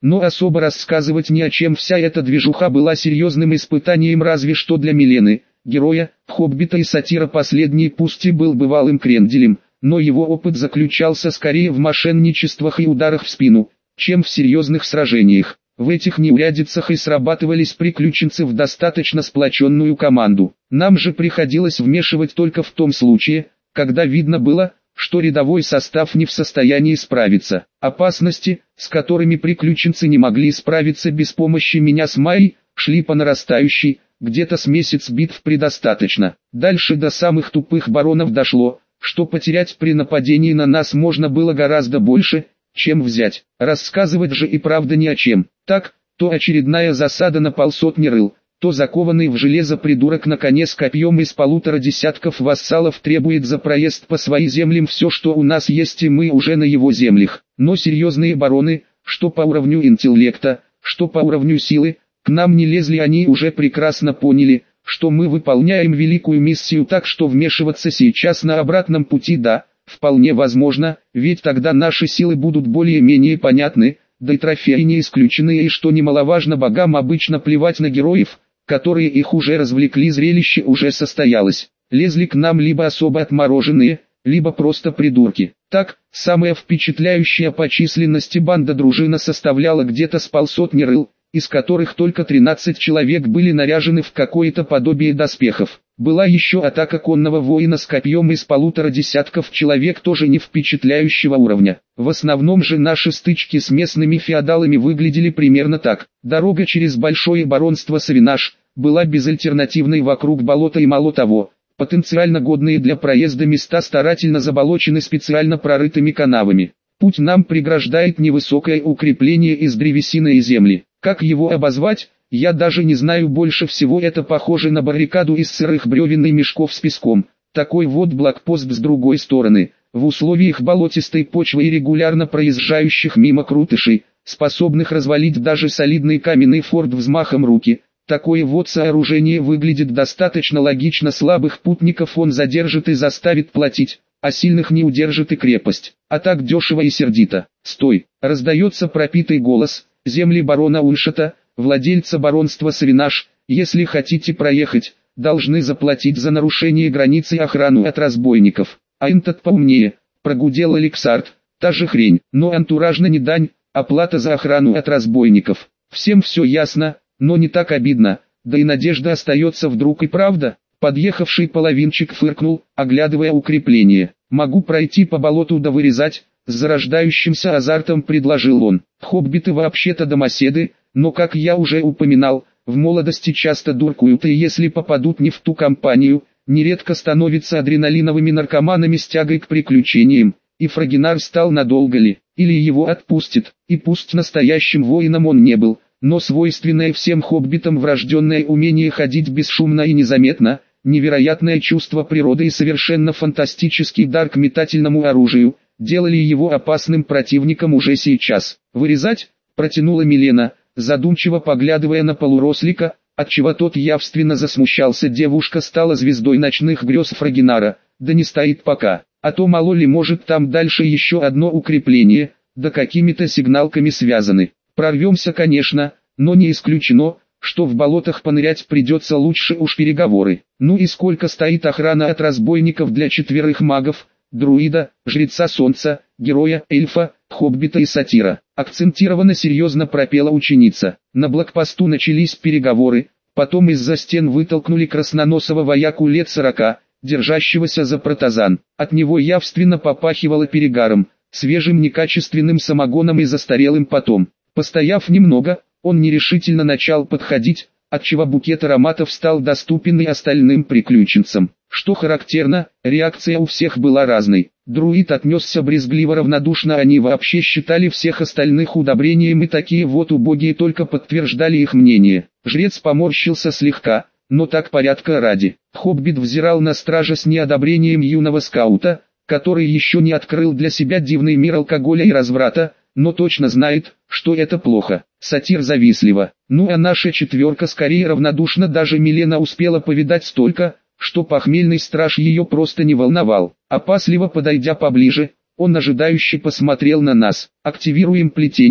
но особо рассказывать ни о чем. Вся эта движуха была серьезным испытанием разве что для Милены, героя, Хоббита и сатира. Последний пусть и был бывалым кренделем, но его опыт заключался скорее в мошенничествах и ударах в спину, чем в серьезных сражениях. В этих неурядицах и срабатывались приключенцы в достаточно сплоченную команду. Нам же приходилось вмешивать только в том случае, когда видно было, что рядовой состав не в состоянии справиться. Опасности, с которыми приключенцы не могли справиться без помощи меня с Майей, шли по нарастающей, где-то с месяц битв предостаточно. Дальше до самых тупых баронов дошло, что потерять при нападении на нас можно было гораздо больше, чем взять. Рассказывать же и правда ни о чем. Так, то очередная засада на полсотни рыл, то закованный в железо придурок на коне с копьем из 1,5 десятков вассалов требует за проезд по своим землям все, что у нас есть, и мы уже на его землях. Но серьезные бароны, что по уровню интеллекта, что по уровню силы, к нам не лезли. Они уже прекрасно поняли, что мы выполняем великую миссию, так что вмешиваться сейчас на обратном пути вполне возможно, ведь тогда наши силы будут более-менее понятны, да и трофеи не исключены, и что немаловажно, богам обычно плевать на героев, которые их уже развлекли, зрелище уже состоялось. Лезли к нам либо особо отмороженные, либо просто придурки. Так, самая впечатляющая по численности банда-дружина составляла где-то с полсотни рыл, из которых только 13 человек были наряжены в какое-то подобие доспехов. Была еще атака конного воина с копьем из 1,5 десятков человек, тоже не впечатляющего уровня. В основном же наши стычки с местными феодалами выглядели примерно так. Дорога через большое баронство Савинаж была безальтернативной вокруг болота, и мало того, потенциально годные для проезда места старательно заболочены специально прорытыми канавами. Путь нам преграждает невысокое укрепление из древесины и земли. Как его обозвать, я даже не знаю. Больше всего это похоже на баррикаду из сырых бревен и мешков с песком. Такой вот блокпост с другой стороны, в условиях болотистой почвы и регулярно проезжающих мимо крутышей, способных развалить даже солидный каменный форт взмахом руки. Такое вот сооружение выглядит достаточно логично. Слабых путников он задержит и заставит платить, а сильных не удержит и крепость. А так дешево и сердито. «Стой!» — раздается пропитый голос. «Земли барона Ульшата, владельца баронства Савинаж, если хотите проехать, должны заплатить за нарушение границы и охрану от разбойников». «А этот поумнее», — прогудел Алексард. «Та же хрень, но антуражно не дань, оплата за охрану от разбойников». Всем все ясно, но не так обидно, да и надежда остается. Вдруг и правда. Подъехавший половинчик фыркнул, оглядывая укрепление. «Могу пройти по болоту да вырезать», — с зарождающимся азартом предложил он. «Хоббиты вообще-то домоседы, но, как я уже упоминал, в молодости часто дуркуют, и если попадут не в ту компанию, нередко становятся адреналиновыми наркоманами с тягой к приключениям». И Фрагинар стал надолго ли, или его отпустит, и пусть настоящим воином он не был, но свойственное всем хоббитам врожденное умение ходить бесшумно и незаметно, невероятное чувство природы и совершенно фантастический дар к метательному оружию, делали его опасным противником уже сейчас. «Вырезать?» — протянула Милена, задумчиво поглядывая на полурослика, отчего тот явственно засмущался. Девушка стала звездой ночных грез Фрагинара. «Да не стоит пока, а то мало ли, может там дальше еще одно укрепление, да какими-то сигналками связаны. Прорвемся, конечно, но не исключено, что в болотах понырять придется. Лучше уж переговоры. Ну и сколько стоит охрана от разбойников для 4 магов, друида, жреца солнца, героя, эльфа, хоббита и сатира?» Акцентированно серьезно пропела ученица. На блокпосту начались переговоры, потом из-за стен вытолкнули красноносого вояку лет 40, держащегося за протазан. От него явственно попахивало перегаром, свежим некачественным самогоном и застарелым потом. Постояв немного, он нерешительно начал подходить, отчего букет ароматов стал доступен и остальным приключенцам. Что характерно, реакция у всех была разной. Друид отнесся брезгливо равнодушно, они вообще считали всех остальных удобрением, и такие вот убогие только подтверждали их мнение. Жрец поморщился слегка, но так порядка ради. Хоббит взирал на стража с неодобрением юного скаута, который еще не открыл для себя дивный мир алкоголя и разврата, но точно знает, что это плохо. Сатир завистливо. Ну а наша четверка скорее равнодушна. Даже Милена успела повидать столько, что похмельный страж ее просто не волновал. Опасливо подойдя поближе, он ожидающе посмотрел на нас. «Активируем плетение»,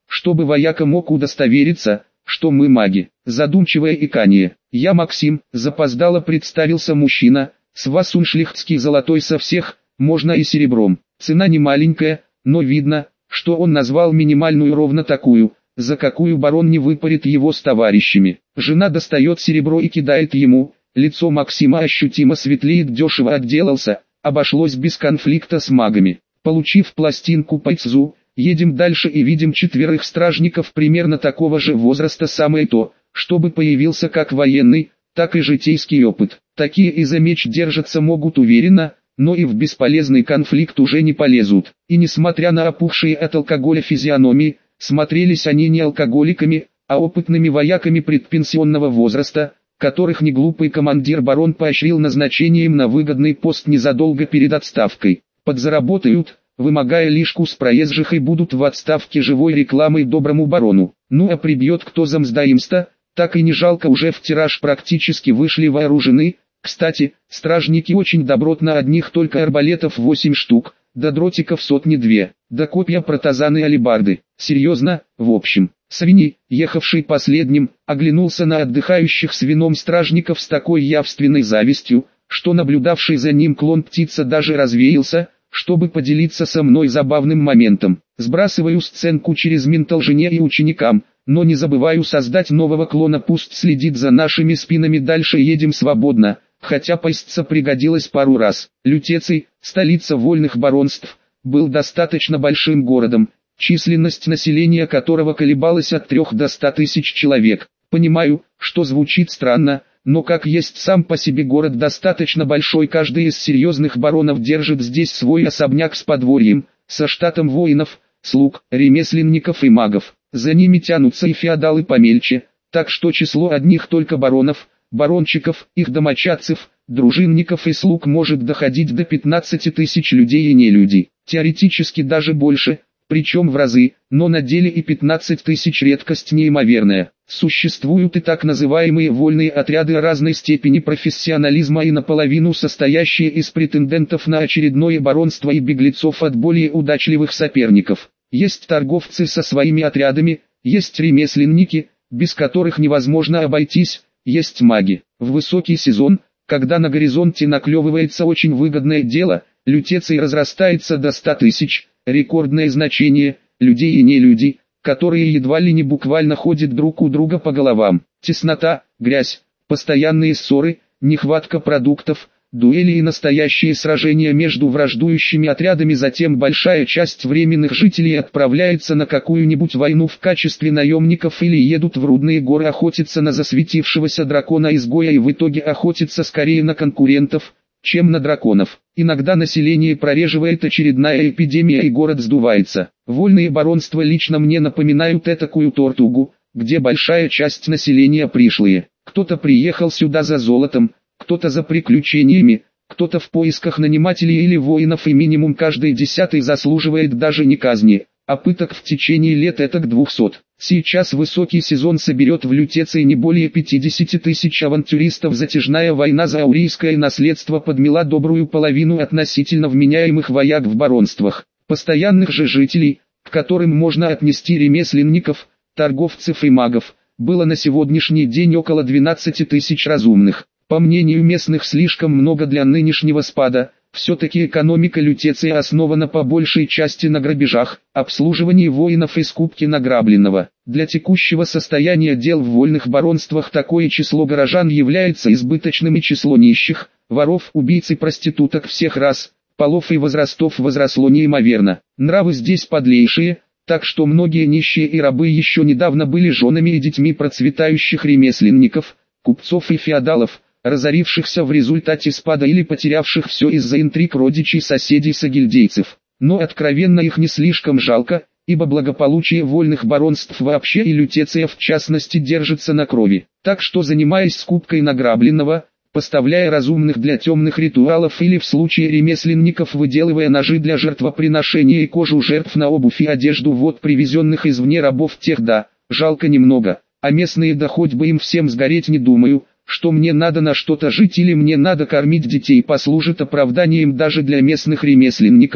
чтобы вояка мог удостовериться, что мы маги. Задумчивое иканье. Я Максим, запоздало представился мужчина, с вас уншлихтский золотой со всех, можно и серебром. Цена не маленькая, но видно, что он назвал минимальную ровно такую, за какую барон не выпарит его с товарищами. Жена достает серебро и кидает ему, лицо Максима ощутимо светлеет, дешево отделался, обошлось без конфликта с магами. Получив пластинку по ИЦЗу, едем дальше и видим 4 стражников примерно такого же возраста, самое то, чтобы появился как военный, так и житейский опыт. Такие и за меч держаться могут уверенно, но и в бесполезный конфликт уже не полезут. И несмотря на опухшие от алкоголя физиономии, смотрелись они не алкоголиками, а опытными вояками предпенсионного возраста, которых неглупый командир барон поощрил назначением на выгодный пост незадолго перед отставкой. Подзаработают, вымогая лишку с проезжих, и будут в отставке живой рекламой доброму барону. Ну а прибьет кто за мздоимство, так и не жалко, уже в тираж практически вышли вооружены. Кстати, стражники очень добротно, одних только арбалетов 8 штук, да дротиков сотни 2, да копья, протазаны, алебарды. Серьезно, в общем. Свиньи, ехавший последним, оглянулся на отдыхающих с вином стражников с такой явственной завистью, что наблюдавший за ним клон птица даже развеялся, чтобы поделиться со мной забавным моментом. Сбрасываю сценку через ментал жене и ученикам, но не забываю создать нового клона, пусть следит за нашими спинами, дальше едем свободно, хотя паститься пригодилось пару раз. Лютеций, столица вольных баронств, был достаточно большим городом, численность населения которого колебалась от 3 до 100 тысяч человек. Понимаю, что звучит странно, но как есть сам по себе город достаточно большой, каждый из серьезных баронов держит здесь свой особняк с подворьем, со штатом воинов, слуг, ремесленников и магов. За ними тянутся и феодалы помельче, так что число одних только баронов, барончиков, их домочадцев, дружинников и слуг может доходить до 15 тысяч людей и нелюдей. Теоретически даже больше, причем в разы, но на деле и 15 тысяч редкость неимоверная. Существуют и так называемые вольные отряды разной степени профессионализма и наполовину состоящие из претендентов на очередное баронство и беглецов от более удачливых соперников. Есть торговцы со своими отрядами, есть ремесленники, без которых невозможно обойтись, есть маги. В высокий сезон, когда на горизонте наклевывается очень выгодное дело, Лютеций разрастается до 100 тысяч, рекордное значение, людей и нелюдей, которые едва ли не буквально ходят друг у друга по головам. Теснота, грязь, постоянные ссоры, нехватка продуктов, дуэли и настоящие сражения между враждующими отрядами. Затем большая часть временных жителей отправляется на какую-нибудь войну в качестве наемников или едут в Рудные горы охотиться на засветившегося дракона-изгоя, и в итоге охотятся скорее на конкурентов, чем на драконов. Иногда население прореживает очередная эпидемия и город сдувается. Вольные баронства лично мне напоминают этакую тортугу, где большая часть населения пришлые. Кто-то приехал сюда за золотом, кто-то за приключениями, кто-то в поисках нанимателей или воинов, и минимум каждый 10-й заслуживает даже не казни, а пыток в течение лет этак 200. Сейчас высокий сезон, соберет в Лютеции не более 50 тысяч авантюристов. Затяжная война за аурийское наследство подмела добрую половину относительно вменяемых вояк в баронствах. Постоянных же жителей, к которым можно отнести ремесленников, торговцев и магов, было на сегодняшний день около 12 тысяч разумных. По мнению местных, слишком много для нынешнего спада. Все-таки экономика Лютеции основана по большей части на грабежах, обслуживании воинов и скупке награбленного. Для текущего состояния дел в вольных баронствах такое число горожан является избыточным, и число нищих, воров, убийц и проституток всех рас, полов и возрастов возросло неимоверно. Нравы здесь подлейшие, так что многие нищие и рабы еще недавно были женами и детьми процветающих ремесленников, купцов и феодалов, разорившихся в результате спада или потерявших все из-за интриг родичей, соседей, сагильдейцев. Но откровенно их не слишком жалко, ибо благополучие вольных баронств вообще и Лютеция в частности держится на крови. Так что, занимаясь скупкой награбленного, поставляя разумных для темных ритуалов или в случае ремесленников выделывая ножи для жертвоприношения и кожу жертв на обувь и одежду вот привезенных извне рабов, тех да, жалко немного, а местные да хоть бы им всем сгореть, не думаю, что мне надо на что-то жить или мне надо кормить детей, послужит оправданием даже для местных ремесленников,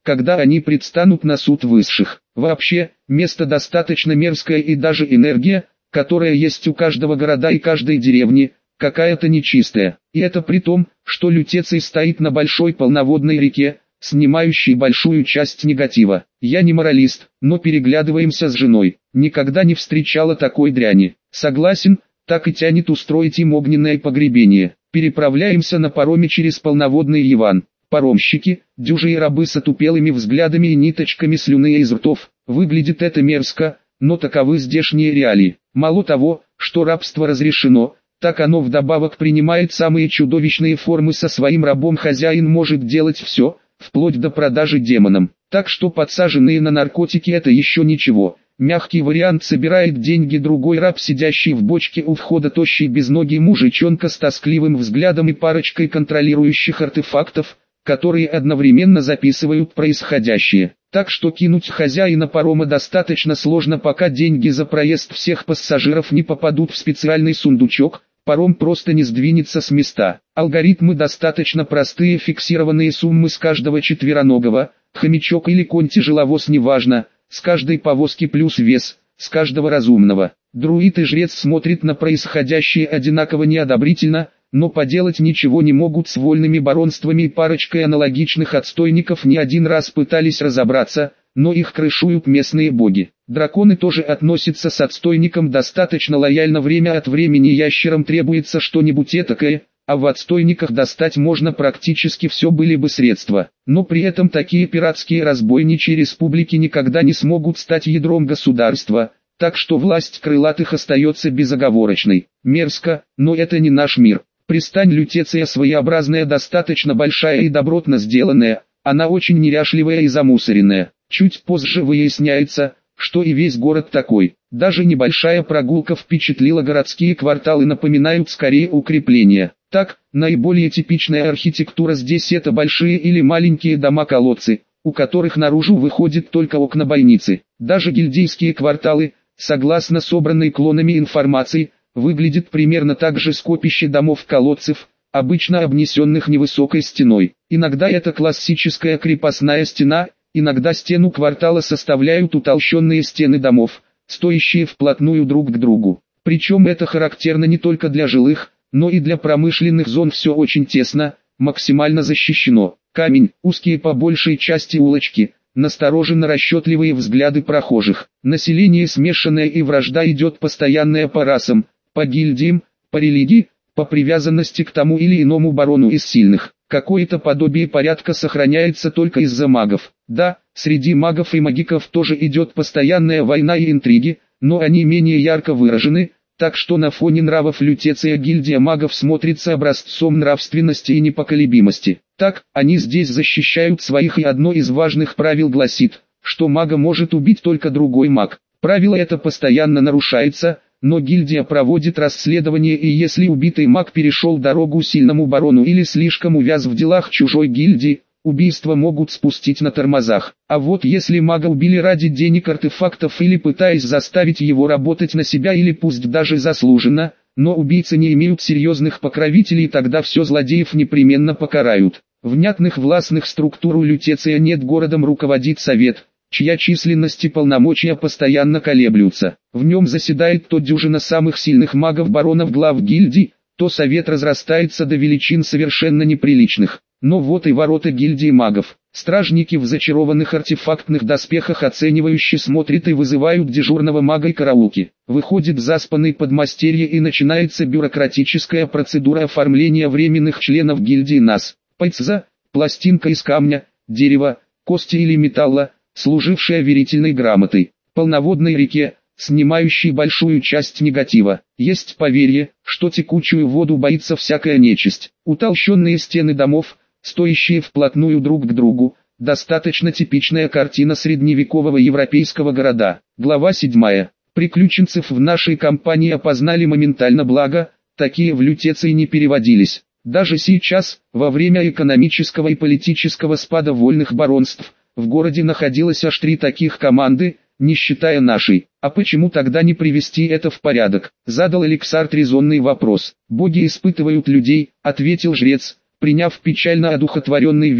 когда они предстанут на суд высших. Вообще, место достаточно мерзкое, и даже энергия, которая есть у каждого города и каждой деревни, какая-то нечистая. И это при том, что Лютеций стоит на большой полноводной реке, снимающей большую часть негатива. Я не моралист, но переглядываемся с женой. Никогда не встречала такой дряни. Согласен, так и тянет устроить им огненное погребение. Переправляемся на пароме через полноводный Яван. Паромщики, дюжие рабы с отупелыми взглядами и ниточками слюны из ртов. Выглядит это мерзко, но таковы здешние реалии. Мало того, что рабство разрешено, так оно вдобавок принимает самые чудовищные формы. Со своим рабом хозяин может делать все, вплоть до продажи демонам. Так что подсаженные на наркотики — это еще ничего. Мягкий вариант: собирает деньги другой раб, сидящий в бочке у входа, тощий безногий мужичонка с тоскливым взглядом и парочкой контролирующих артефактов, которые одновременно записывают происходящее. Так что кинуть хозяина парома достаточно сложно, пока деньги за проезд всех пассажиров не попадут в специальный сундучок. Паром просто не сдвинется с места. Алгоритмы достаточно простые: фиксированные суммы с каждого четвероногого, хомячок или конь-тяжеловоз неважно, с каждой повозки плюс вес, с каждого разумного. Друид и жрец смотрят на происходящее одинаково неодобрительно, но поделать ничего не могут с вольными баронствами и парочкой аналогичных отстойников. Не один раз пытались разобраться, но их крышуют местные боги. Драконы тоже относятся с отстойником достаточно лояльно. Время от времени ящерам требуется что-нибудь этакое, а в отстойниках достать можно практически все, были бы средства. Но при этом такие пиратские разбойничьи республики никогда не смогут стать ядром государства, так что власть крылатых остается безоговорочной. Мерзко, но это не наш мир. Пристань Лютеция своеобразная, достаточно большая и добротно сделанная, она очень неряшливая и замусоренная. Чуть позже выясняется, что и весь город такой. Даже небольшая прогулка впечатлила. Городские кварталы напоминают скорее укрепления. Так, наиболее типичная архитектура здесь — это большие или маленькие дома-колодцы, у которых наружу выходят только окна бойницы. Даже гильдейские кварталы, согласно собранной клонами информации, выглядит примерно так же: скопище домов-колодцев, обычно обнесенных невысокой стеной. Иногда это классическая крепостная стена, иногда стену квартала составляют утолщенные стены домов, стоящие вплотную друг к другу. Причем это характерно не только для жилых, но и для промышленных зон. Все очень тесно, максимально защищено. Камень, узкие по большей части улочки, настороженно расчетливые взгляды прохожих. Население смешанное, и вражда идет постоянная по расам, по гильдиям, по религии, по привязанности к тому или иному барону из сильных. Какое-то подобие порядка сохраняется только из-за магов. Да, среди магов и магиков тоже идет постоянная война и интриги, но они менее ярко выражены, так что на фоне нравов Лютеция гильдия магов смотрится образцом нравственности и непоколебимости. Так, они здесь защищают своих, и одно из важных правил гласит, что мага может убить только другой маг. Правило это постоянно нарушается, но гильдия проводит расследование, и если убитый маг перешел дорогу сильному барону или слишком увяз в делах чужой гильдии, убийство могут спустить на тормозах. А вот если мага убили ради денег, артефактов или пытаясь заставить его работать на себя, или пусть даже заслуженно, но убийцы не имеют серьезных покровителей, тогда все злодеев непременно покарают. Внятных властных структур у Лютеция нет, городом руководит совет, чья численность и полномочия постоянно колеблются. В нем заседает то дюжина самых сильных магов-баронов, глав гильдий, то совет разрастается до величин совершенно неприличных. Но вот и ворота гильдии магов. Стражники в зачарованных артефактных доспехах оценивающе смотрят и вызывают дежурного мага и караулки. Выходит заспанный подмастерье, и начинается бюрократическая процедура оформления временных членов гильдии НАС. Пайцза, пластинка из камня, дерева, кости или металла, служившая верительной грамотой. Полноводной реке, снимающей большую часть негатива. Есть поверье, что текучую воду боится всякая нечисть. Утолщенные стены домов, стоящие вплотную друг к другу, достаточно типичная картина средневекового европейского города. Глава 7. Приключенцев в нашей компании опознали моментально, благо, такие в Лютеции не переводились. Даже сейчас, во время экономического и политического спада вольных баронств, в городе находилось аж 3 таких команды, не считая нашей. А почему тогда не привести это в порядок? Задал Алексард резонный вопрос. Боги испытывают людей, ответил жрец, приняв печально одухотворенный вид.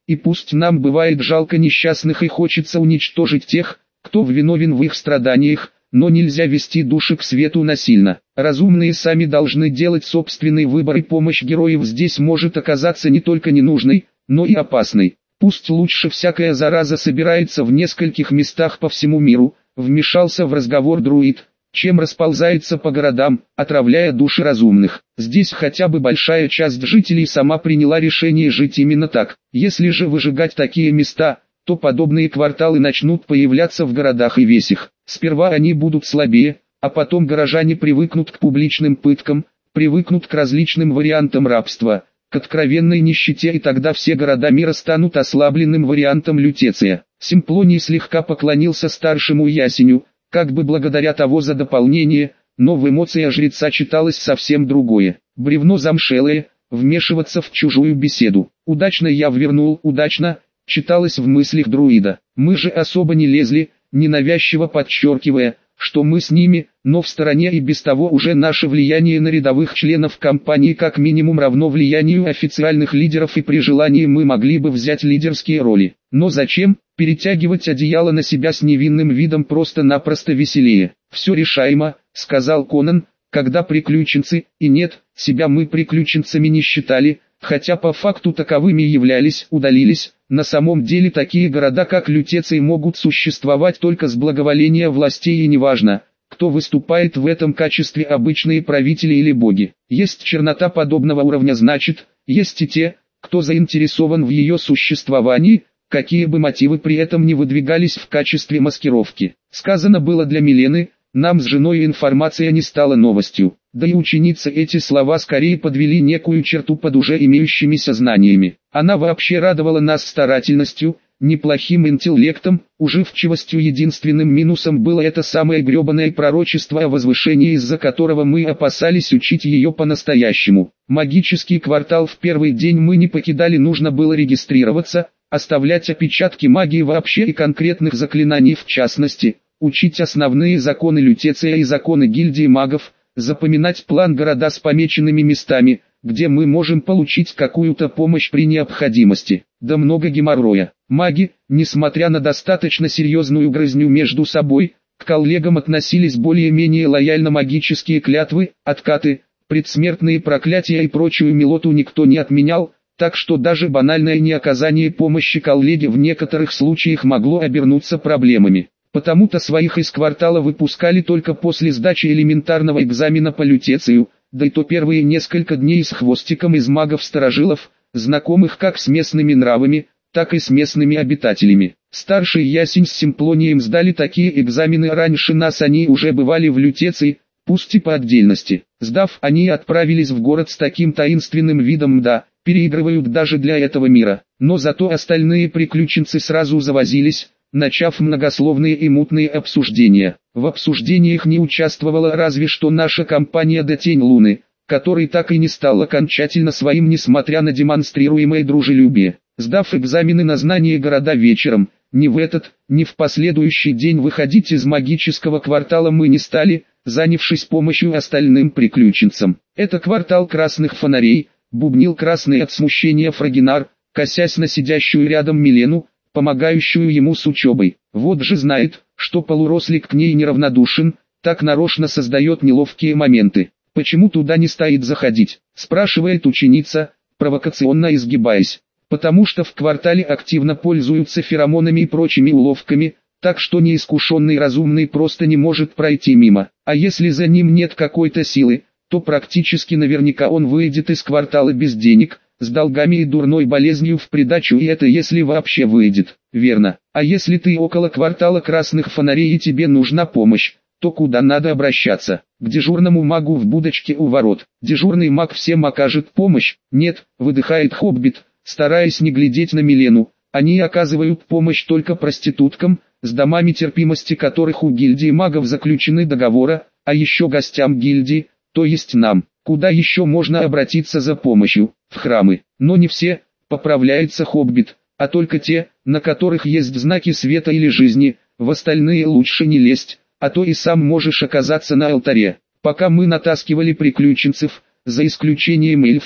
и пусть нам бывает жалко несчастных и хочется уничтожить тех, кто виновен в их страданиях, но нельзя вести души к свету насильно. Разумные сами должны делать собственный выбор, и помощь героев здесь может оказаться не только ненужной, но и опасной. Пусть лучше всякая зараза собирается в нескольких местах по всему миру, вмешался в разговор друид, чем расползается по городам, отравляя души разумных. Здесь хотя бы большая часть жителей сама приняла решение жить именно так. Если же выжигать такие места, то подобные кварталы начнут появляться в городах и весях. Сперва они будут слабее, а потом горожане привыкнут к публичным пыткам, привыкнут к различным вариантам рабства, к откровенной нищете, и тогда все города мира станут ослабленным вариантом лютеция. Симплоний слегка поклонился старшему ясеню, как бы благодаря того за дополнение, но в эмоциях жреца читалось совсем другое. Бревно замшелое, вмешиваться в чужую беседу. Удачно я ввернул, удачно, читалось в мыслях друида. Мы же особо не лезли, ненавязчиво подчеркивая, что мы с ними, но в стороне, и без того уже наше влияние на рядовых членов компании как минимум равно влиянию официальных лидеров, и при желании мы могли бы взять лидерские роли. Но зачем? Перетягивать одеяло на себя с невинным видом просто-напросто веселее. «Все решаемо», — сказал Конан, когда приключенцы, и нет, себя мы приключенцами не считали, хотя по факту таковыми являлись, удалились. На самом деле такие города как Лютеций могут существовать только с благоволения властей, и неважно, кто выступает в этом качестве, обычные правители или боги. Есть чернота подобного уровня, значит, есть и те, кто заинтересован в ее существовании, какие бы мотивы при этом не выдвигались в качестве маскировки. Сказано было для Милены, нам с женой информация не стала новостью, да и ученицы эти слова скорее подвели некую черту под уже имеющимися знаниями. Она вообще радовала нас старательностью, неплохим интеллектом, уживчивостью. Единственным минусом было это самое гребаное пророчество о возвышении, из-за которого мы опасались учить ее по-настоящему. Магический квартал в первый день мы не покидали, нужно было регистрироваться, оставлять отпечатки магии вообще и конкретных заклинаний в частности, учить основные законы Лютеция и законы гильдии магов, запоминать план города с помеченными местами, где мы можем получить какую-то помощь при необходимости. Да много геморроя. Маги, несмотря на достаточно серьезную грызню между собой, к коллегам относились более-менее лояльно. Магические клятвы, откаты, предсмертные проклятия и прочую милоту никто не отменял, так что даже банальное неоказание помощи коллеге в некоторых случаях могло обернуться проблемами. Потому-то своих из квартала выпускали только после сдачи элементарного экзамена по лютецию, да и то первые несколько дней с хвостиком из магов-старожилов, знакомых как с местными нравами, так и с местными обитателями. Старший ясень с Симплонием сдали такие экзамены раньше нас, они уже бывали в лютеции, пусть и по отдельности. Сдав, они отправились в город с таким таинственным видом, да, переигрывают даже для этого мира. Но зато остальные приключенцы сразу завозились, начав многословные и мутные обсуждения. В обсуждениях не участвовала разве что наша компания «Да Тень Луны», который так и не стал окончательно своим, несмотря на демонстрируемое дружелюбие. Сдав экзамены на знание города вечером, ни в этот, ни в последующий день выходить из магического квартала мы не стали, занявшись помощью остальным приключенцам. «Это квартал красных фонарей», — бубнил красный от смущения Фрагинар, косясь на сидящую рядом Милену, помогающую ему с учебой. Вот же знает, что полурослик к ней неравнодушен, так нарочно создает неловкие моменты. «Почему туда не стоит заходить?» — спрашивает ученица, провокационно изгибаясь. «Потому что в квартале активно пользуются феромонами и прочими уловками, так что неискушенный разумный просто не может пройти мимо. А если за ним нет какой-то силы, то практически наверняка он выйдет из квартала без денег, с долгами и дурной болезнью в придачу, и это если вообще выйдет. Верно. А если ты около квартала красных фонарей и тебе нужна помощь, то куда надо обращаться? К дежурному магу в будочке у ворот. Дежурный маг всем окажет помощь? Нет, выдыхает Хоббит, стараясь не глядеть на Милену. Они оказывают помощь только проституткам, с домами терпимости которых у гильдии магов заключены договоры, а еще гостям гильдии, то есть нам. Куда еще можно обратиться за помощью? В храмы. Но не все, поправляется Хоббит, а только те, на которых есть знаки света или жизни, в остальные лучше не лезть, а то и сам можешь оказаться на алтаре. Пока мы натаскивали приключенцев, за исключением эльфа,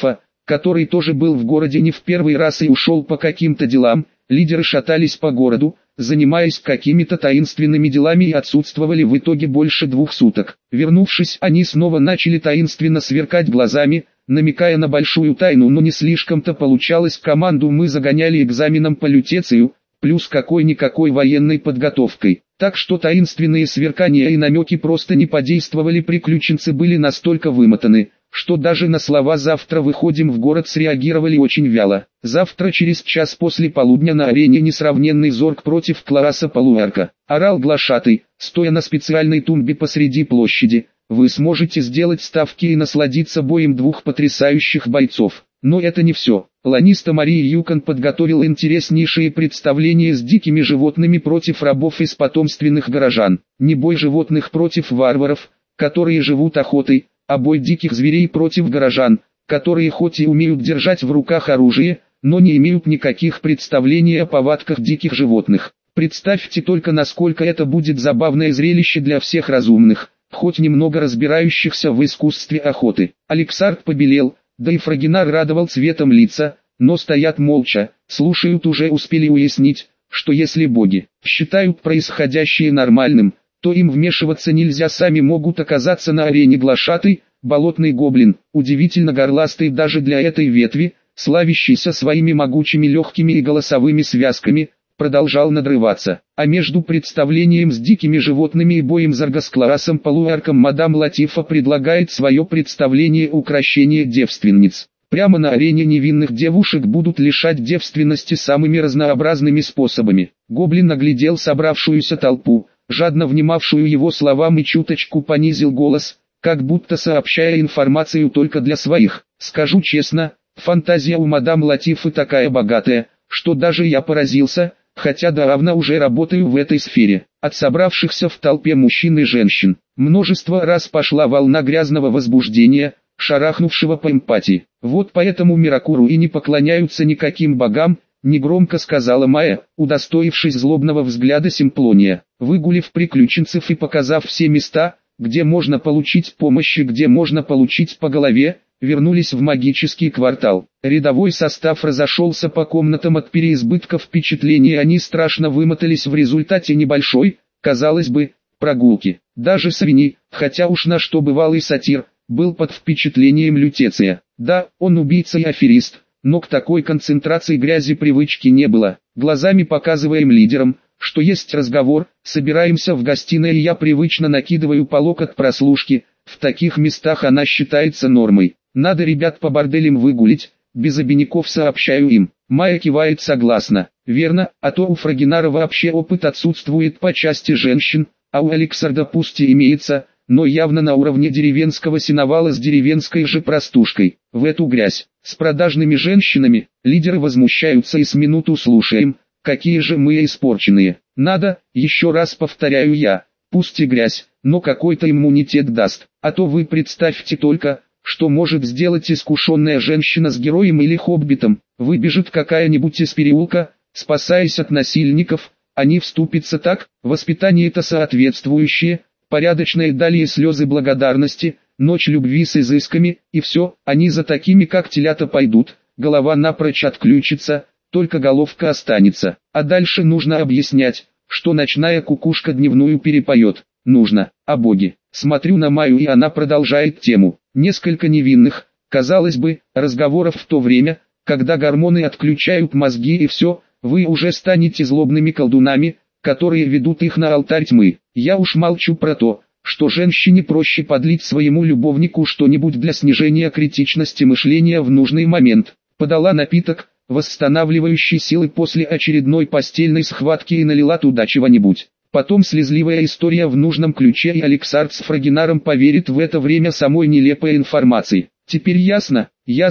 который тоже был в городе не в первый раз и ушел по каким-то делам. Лидеры шатались по городу, занимаясь какими-то таинственными делами и отсутствовали в итоге больше 2 суток. Вернувшись, они снова начали таинственно сверкать глазами, намекая на большую тайну, но не слишком-то получалось. Команду мы загоняли экзаменом по лютецию, плюс какой-никакой военной подготовкой. Так что таинственные сверкания и намеки просто не подействовали, приключенцы были настолько вымотаны, что даже на слова «завтра выходим в город» среагировали очень вяло. Завтра через час после полудня на арене несравненный Зорг против Клараса Полуэрка. Орал глашатый, стоя на специальной тумбе посреди площади. Вы сможете сделать ставки и насладиться боем 2 потрясающих бойцов. Но это не все. Ланиста Мария Юкон подготовил интереснейшие представления с дикими животными против рабов из потомственных горожан. Не бой животных против варваров, которые живут охотой, а бой диких зверей против горожан, которые хоть и умеют держать в руках оружие, но не имеют никаких представлений о повадках диких животных. Представьте только, насколько это будет забавное зрелище для всех разумных, хоть немного разбирающихся в искусстве охоты. Алексард побелел, да и Фрагинар радовал цветом лица, но стоят молча, слушают. Уже успели уяснить, что если боги считают происходящее нормальным, то им вмешиваться нельзя, сами могут оказаться на арене. Глашатый, болотный гоблин, удивительно горластый даже для этой ветви, славящийся своими могучими легкими и голосовыми связками, продолжал надрываться. А между представлением с дикими животными и боем Зорга с Кларасом Полуэрком мадам Латифа предлагает свое представление укрощения девственниц. Прямо на арене невинных девушек будут лишать девственности самыми разнообразными способами. Гоблин оглядел собравшуюся толпу, жадно внимавшую его словам, и чуточку понизил голос, как будто сообщая информацию только для своих. Скажу честно, фантазия у мадам Латифы такая богатая, что даже я поразился, хотя давно уже работаю в этой сфере. От собравшихся в толпе мужчин и женщин множество раз пошла волна грязного возбуждения, шарахнувшего по эмпатии. Вот поэтому Миракуру и не поклоняются никаким богам, негромко сказала Майя, удостоившись злобного взгляда Симплония. Выгулив приключенцев и показав все места, где можно получить помощь и где можно получить по голове, вернулись в магический квартал. Рядовой состав разошелся по комнатам от переизбытка впечатлений. Они страшно вымотались в результате небольшой, казалось бы, прогулки. Даже свиньи, хотя уж на что бывалый сатир, был под впечатлением лютеция. Да, он убийца и аферист, но к такой концентрации грязи привычки не было. Глазами показываем лидерам, что есть разговор, собираемся в гостиной, и я привычно накидываю полог от прослушки. В таких местах она считается нормой. Надо ребят по борделям выгулить, без обиняков сообщаю им. Майя кивает согласно. Верно, а то у Фрагинара вообще опыт отсутствует по части женщин, а у Алексарда пусть и имеется, но явно на уровне деревенского сеновала с деревенской же простушкой. В эту грязь, с продажными женщинами, лидеры возмущаются, и с минуту слушаем, какие же мы испорченные. Надо, еще раз повторяю я, пусть и грязь, но какой-то иммунитет даст. А то вы представьте только, что может сделать искушенная женщина с героем или хоббитом. Выбежит какая-нибудь из переулка, спасаясь от насильников, они вступятся так, воспитание-то соответствующее, порядочные, далее слезы благодарности, ночь любви с изысками, и все, они за такими как телята пойдут, голова напрочь отключится, только головка останется. А дальше нужно объяснять, что ночная кукушка дневную перепоет. Нужно, а боги. Смотрю на Майю, и она продолжает тему. Несколько невинных, казалось бы, разговоров в то время, когда гормоны отключают мозги, и все, вы уже станете злобными колдунами, которые ведут их на алтарь тьмы. Я уж молчу про то, что женщине проще подлить своему любовнику что-нибудь для снижения критичности мышления в нужный момент. Подала напиток, восстанавливающий силы после очередной постельной схватки, и налила туда чего-нибудь. Потом слезливая история в нужном ключе, и Алексард с Фрагинаром поверит в это время самой нелепой информации. Теперь ясно,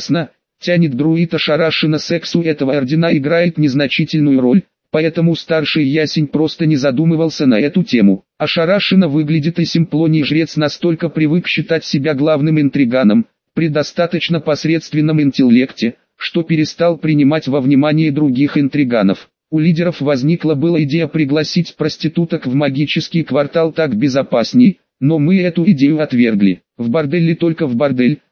тянет друид ошарашенно. Секс у этого ордена играет незначительную роль, поэтому старший ясень просто не задумывался на эту тему. Ошарашенно выглядит и Симплоний. Жрец настолько привык считать себя главным интриганом, при достаточно посредственном интеллекте, что перестал принимать во внимание других интриганов. У лидеров возникла была идея пригласить проституток в магический квартал, так безопасней, но мы эту идею отвергли. В бордель только в бордель,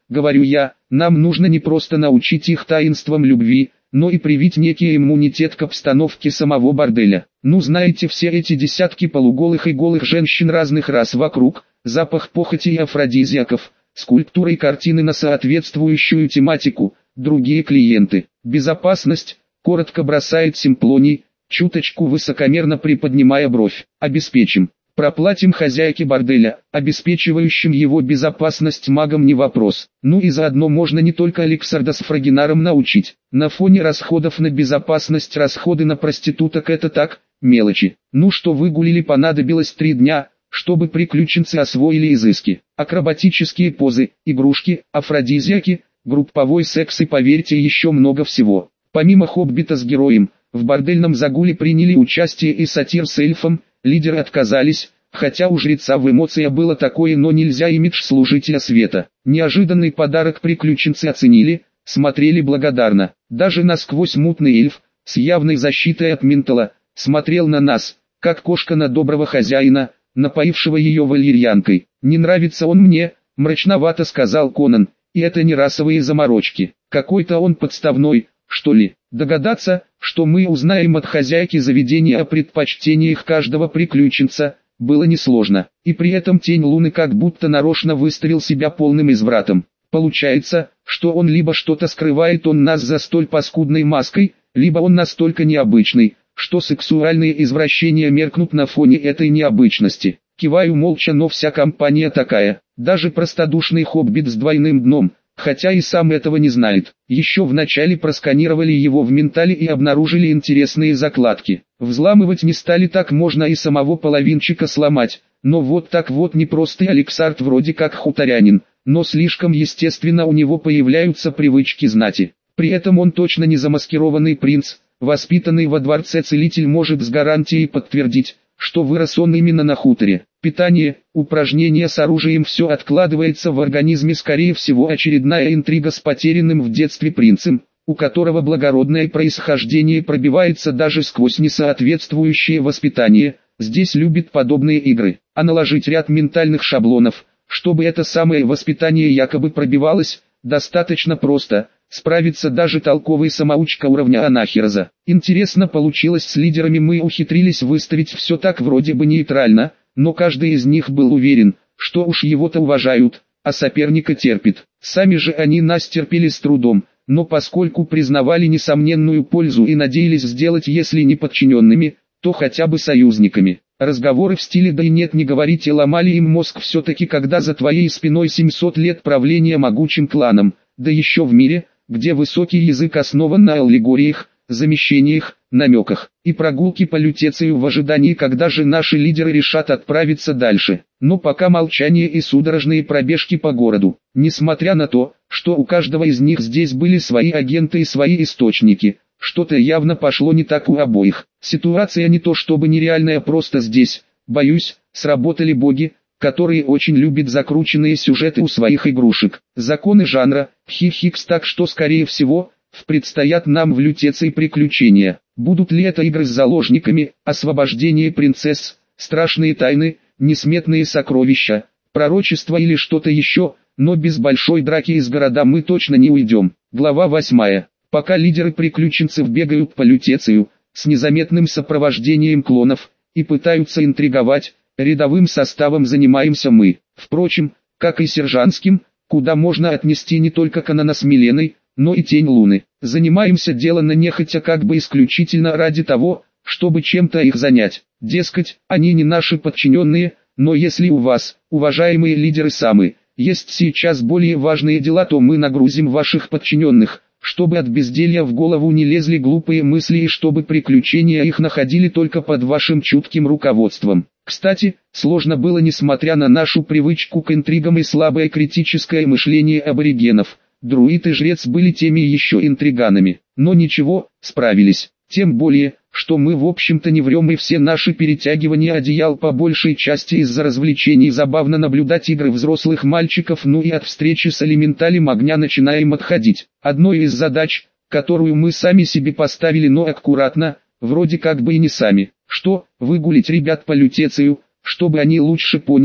говорю я, нам нужно не просто научить их таинствам любви, но и привить некий иммунитет к обстановке самого борделя. Ну знаете, все эти десятки полуголых и голых женщин разных рас вокруг, запах похоти и афродизиаков, скульптуры и картины на соответствующую тематику, другие клиенты. Безопасность, коротко бросает Симплоний, чуточку высокомерно приподнимая бровь. Обеспечим. Проплатим хозяйке борделя, обеспечивающим его безопасность магам не вопрос. Ну и заодно можно не только Алексарда с Фрагинаром научить. На фоне расходов на безопасность расходы на проституток это так, мелочи. Ну что выгулили, понадобилось 3 дня, чтобы приключенцы освоили изыски. Акробатические позы, игрушки, афродизиаки, групповой секс и, поверьте, еще много всего. Помимо хоббита с героем, в бордельном загуле приняли участие и сатир с эльфом. Лидеры отказались, хотя у жреца в эмоциях было такое, но нельзя имидж служителя света. Неожиданный подарок приключенцы оценили, смотрели благодарно. Даже насквозь мутный эльф, с явной защитой от ментала, смотрел на нас, как кошка на доброго хозяина, напоившего ее валерьянкой. «Не нравится он мне», — мрачновато сказал Конан, — «и это не расовые заморочки. Какой-то он подставной, что ли». Догадаться, что мы узнаем от хозяйки заведения о предпочтениях каждого приключенца, было несложно. И при этом тень Луны как будто нарочно выставил себя полным извратом. Получается, что он либо что-то скрывает он нас за столь паскудной маской, либо он настолько необычный, что сексуальные извращения меркнут на фоне этой необычности. Киваю молча, но вся компания такая. Даже простодушный хоббит с двойным дном, хотя и сам этого не знает. Еще вначале просканировали его в ментале и обнаружили интересные закладки. Взламывать не стали, так можно и самого половинчика сломать. Но вот так вот не просто. Алексард вроде как хуторянин, но слишком естественно у него появляются привычки знати. При этом он точно не замаскированный принц, воспитанный во дворце целитель может с гарантией подтвердить, что вырос он именно на хуторе. Питание, упражнения с оружием, все откладывается в организме, скорее всего очередная интрига с потерянным в детстве принцем, у которого благородное происхождение пробивается даже сквозь несоответствующее воспитание. Здесь любит подобные игры, а наложить ряд ментальных шаблонов, чтобы это самое воспитание якобы пробивалось, достаточно просто. Справится даже толковый самоучка уровня Анахироза. Интересно получилось с лидерами, мы ухитрились выставить все так вроде бы нейтрально, но каждый из них был уверен, что уж его-то уважают, а соперника терпит. Сами же они нас терпели с трудом, но поскольку признавали несомненную пользу и надеялись сделать, если не подчиненными, то хотя бы союзниками. Разговоры в стиле «да и нет, не говорите» ломали им мозг все-таки, когда за твоей спиной 700 лет правления могучим кланом, да еще в мире, где высокий язык основан на аллегориях, замещениях, намеках, и прогулки по лютецию в ожидании, когда же наши лидеры решат отправиться дальше. Но пока молчание и судорожные пробежки по городу. Несмотря на то, что у каждого из них здесь были свои агенты и свои источники, что-то явно пошло не так у обоих. Ситуация не то чтобы нереальная, просто здесь, боюсь, сработали боги, которые очень любят закрученные сюжеты у своих игрушек. Законы жанра, хихикс, так что скорее всего, предстоят нам в лютеции приключения. Будут ли это игры с заложниками, освобождение принцесс, страшные тайны, несметные сокровища, пророчества или что-то еще, но без большой драки из города мы точно не уйдем. Глава 8. Пока лидеры приключенцев бегают по лютецию, с незаметным сопровождением клонов, и пытаются интриговать, рядовым составом занимаемся мы. Впрочем, как и сержантским, куда можно отнести не только Конана с Миленой, но и Тень Луны. Занимаемся деланно нехотя, как бы исключительно ради того, чтобы чем-то их занять. Дескать, они не наши подчиненные, но если у вас, уважаемые лидеры, самые, есть сейчас более важные дела, то мы нагрузим ваших подчиненных, чтобы от безделья в голову не лезли глупые мысли и чтобы приключения их находили только под вашим чутким руководством. Кстати, сложно было, несмотря на нашу привычку к интригам и слабое критическое мышление аборигенов. Друид и жрец были теми еще интриганами, но ничего, справились. Тем более, что мы в общем-то не врем, и все наши перетягивания одеял по большей части из-за развлечений. Забавно наблюдать игры взрослых мальчиков, ну и от встречи с элементалем огня начинаем отходить. Одной из задач, которую мы сами себе поставили, но аккуратно, вроде как бы и не сами, что выгулить ребят по лютецию, чтобы они лучше поняли,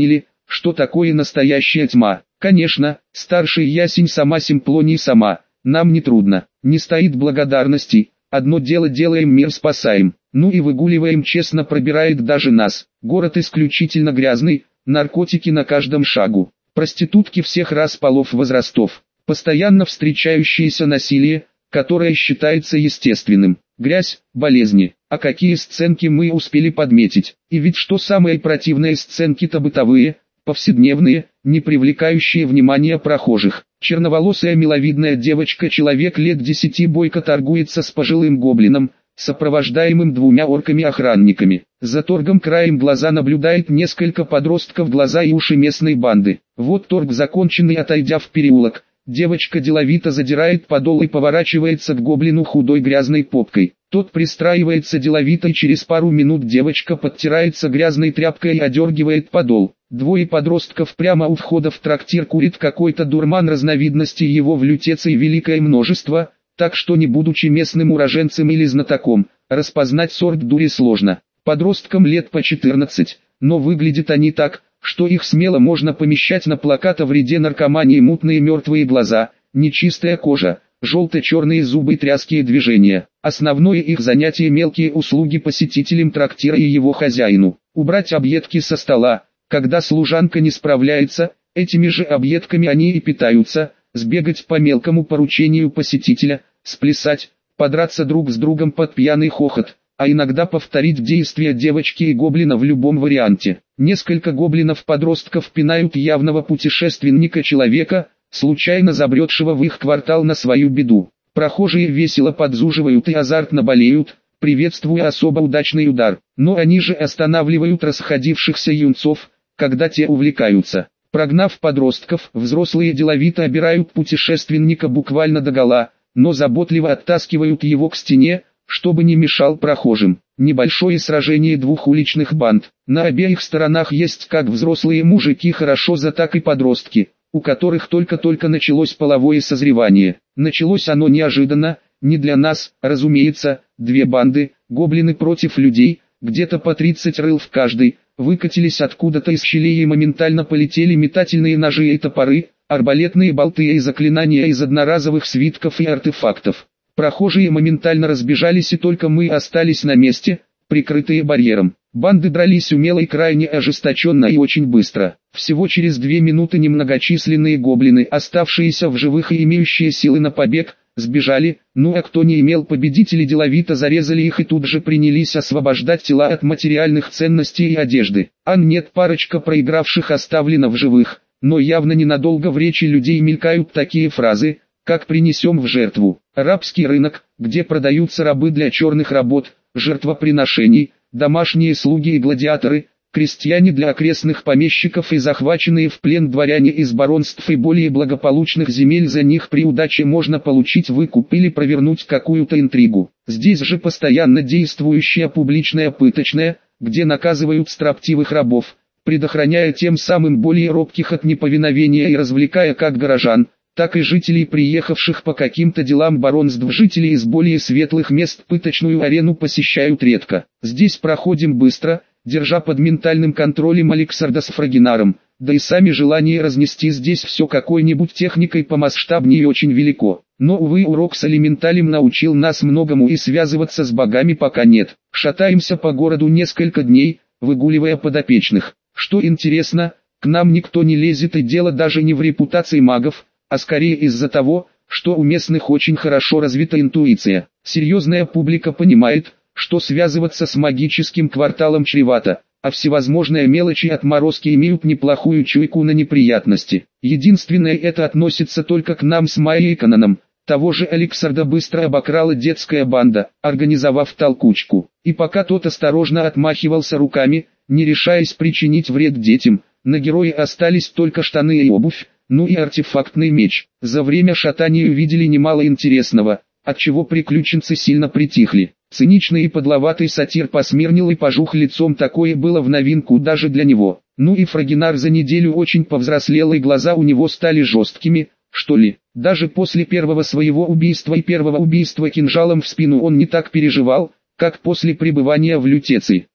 что такое настоящая тьма. Конечно, старший ясень сама Симплоний сама, нам не трудно, не стоит благодарности, одно дело делаем, мир спасаем, ну и выгуливаем, честно пробирает даже нас. Город исключительно грязный, наркотики на каждом шагу, проститутки всех рас, полов, возрастов, постоянно встречающееся насилие, которое считается естественным, грязь, болезни. А какие сценки мы успели подметить. И ведь что самые противные сценки-то бытовые, повседневные, не привлекающие внимания прохожих. Черноволосая миловидная девочка, человек лет 10, бойко торгуется с пожилым гоблином, сопровождаемым 2 орками-охранниками. За торгом краем глаза наблюдает несколько подростков, глаза и уши местной банды. Вот торг законченный, отойдя в переулок, девочка деловито задирает подол и поворачивается к гоблину худой грязной попкой. Тот пристраивается деловито, и через пару минут девочка подтирается грязной тряпкой и одергивает подол. 2 подростков прямо у входа в трактир курит какой-то дурман, разновидностей его в лютеции великое множество, так что не будучи местным уроженцем или знатоком, распознать сорт дури сложно. Подросткам лет по 14, но выглядят они так, что их смело можно помещать на плакат о вреде наркомании: мутные мертвые глаза, нечистая кожа, желто-черные зубы, тряские движения. Основное их занятие — мелкие услуги посетителям трактира и его хозяину. Убрать объедки со стола, когда служанка не справляется, этими же объедками они и питаются, сбегать по мелкому поручению посетителя, сплясать, подраться друг с другом под пьяный хохот, а иногда повторить действия девочки и гоблина в любом варианте. Несколько гоблинов-подростков пинают явного путешественника-человека, случайно забредшего в их квартал на свою беду. Прохожие весело подзуживают и азартно болеют, приветствуя особо удачный удар, но они же останавливают расходившихся юнцов, когда те увлекаются. Прогнав подростков, взрослые деловито обирают путешественника буквально догола, но заботливо оттаскивают его к стене, чтобы не мешал прохожим. Небольшое сражение 2 уличных банд. На обеих сторонах есть как взрослые мужики хорошо, так и подростки, у которых только-только началось половое созревание. Началось оно неожиданно, не для нас, разумеется. 2 банды, гоблины против людей, где-то по 30 рыл в каждой, выкатились откуда-то из щелей и моментально полетели метательные ножи и топоры, арбалетные болты и заклинания из одноразовых свитков и артефактов. Прохожие моментально разбежались, и только мы остались на месте, прикрытые барьером. Банды дрались умело и крайне ожесточенно и очень быстро. Всего через 2 минуты немногочисленные гоблины, оставшиеся в живых и имеющие силы на побег, сбежали, ну а кто не имел, победители деловито зарезали их и тут же принялись освобождать тела от материальных ценностей и одежды. Нет, парочка проигравших оставлена в живых, но явно ненадолго. В речи людей мелькают такие фразы, как «принесем в жертву», «рабский рынок», где продаются рабы для черных работ, жертвоприношений, домашние слуги и гладиаторы, крестьяне для окрестных помещиков и захваченные в плен дворяне из баронств и более благополучных земель. За них при удаче можно получить выкуп или провернуть какую-то интригу. Здесь же постоянно действующая публичная пыточная, где наказывают строптивых рабов, предохраняя тем самым более робких от неповиновения и развлекая как горожан, так и жителей, приехавших по каким-то делам баронств. Жители из более светлых мест пыточную арену посещают редко. Здесь проходим быстро, держа под ментальным контролем Алексарда с Фрагинаром, да и сами желание разнести здесь все какой-нибудь техникой помасштабнее очень велико. Но, увы, урок с элементалем научил нас многому, и связываться с богами пока нет. Шатаемся по городу несколько дней, выгуливая подопечных. Что интересно, к нам никто не лезет, и дело даже не в репутации магов, а скорее из-за того, что у местных очень хорошо развита интуиция. Серьезная публика понимает, что связываться с магическим кварталом чревато, а всевозможные мелочи и отморозки имеют неплохую чуйку на неприятности. Единственное, это относится только к нам с Майей и Каноном. Того же Алексарда быстро обокрала детская банда, организовав толкучку. И пока тот осторожно отмахивался руками, не решаясь причинить вред детям, на герое остались только штаны и обувь, ну и артефактный меч. За время шатания увидели немало интересного, отчего приключенцы сильно притихли. Циничный и подловатый сатир посмирнил и пожух лицом, такое было в новинку даже для него. Ну и Фрагинар за неделю очень повзрослел, и глаза у него стали жесткими, что ли. Даже после первого своего убийства и первого убийства кинжалом в спину он не так переживал, как после пребывания в лютеции.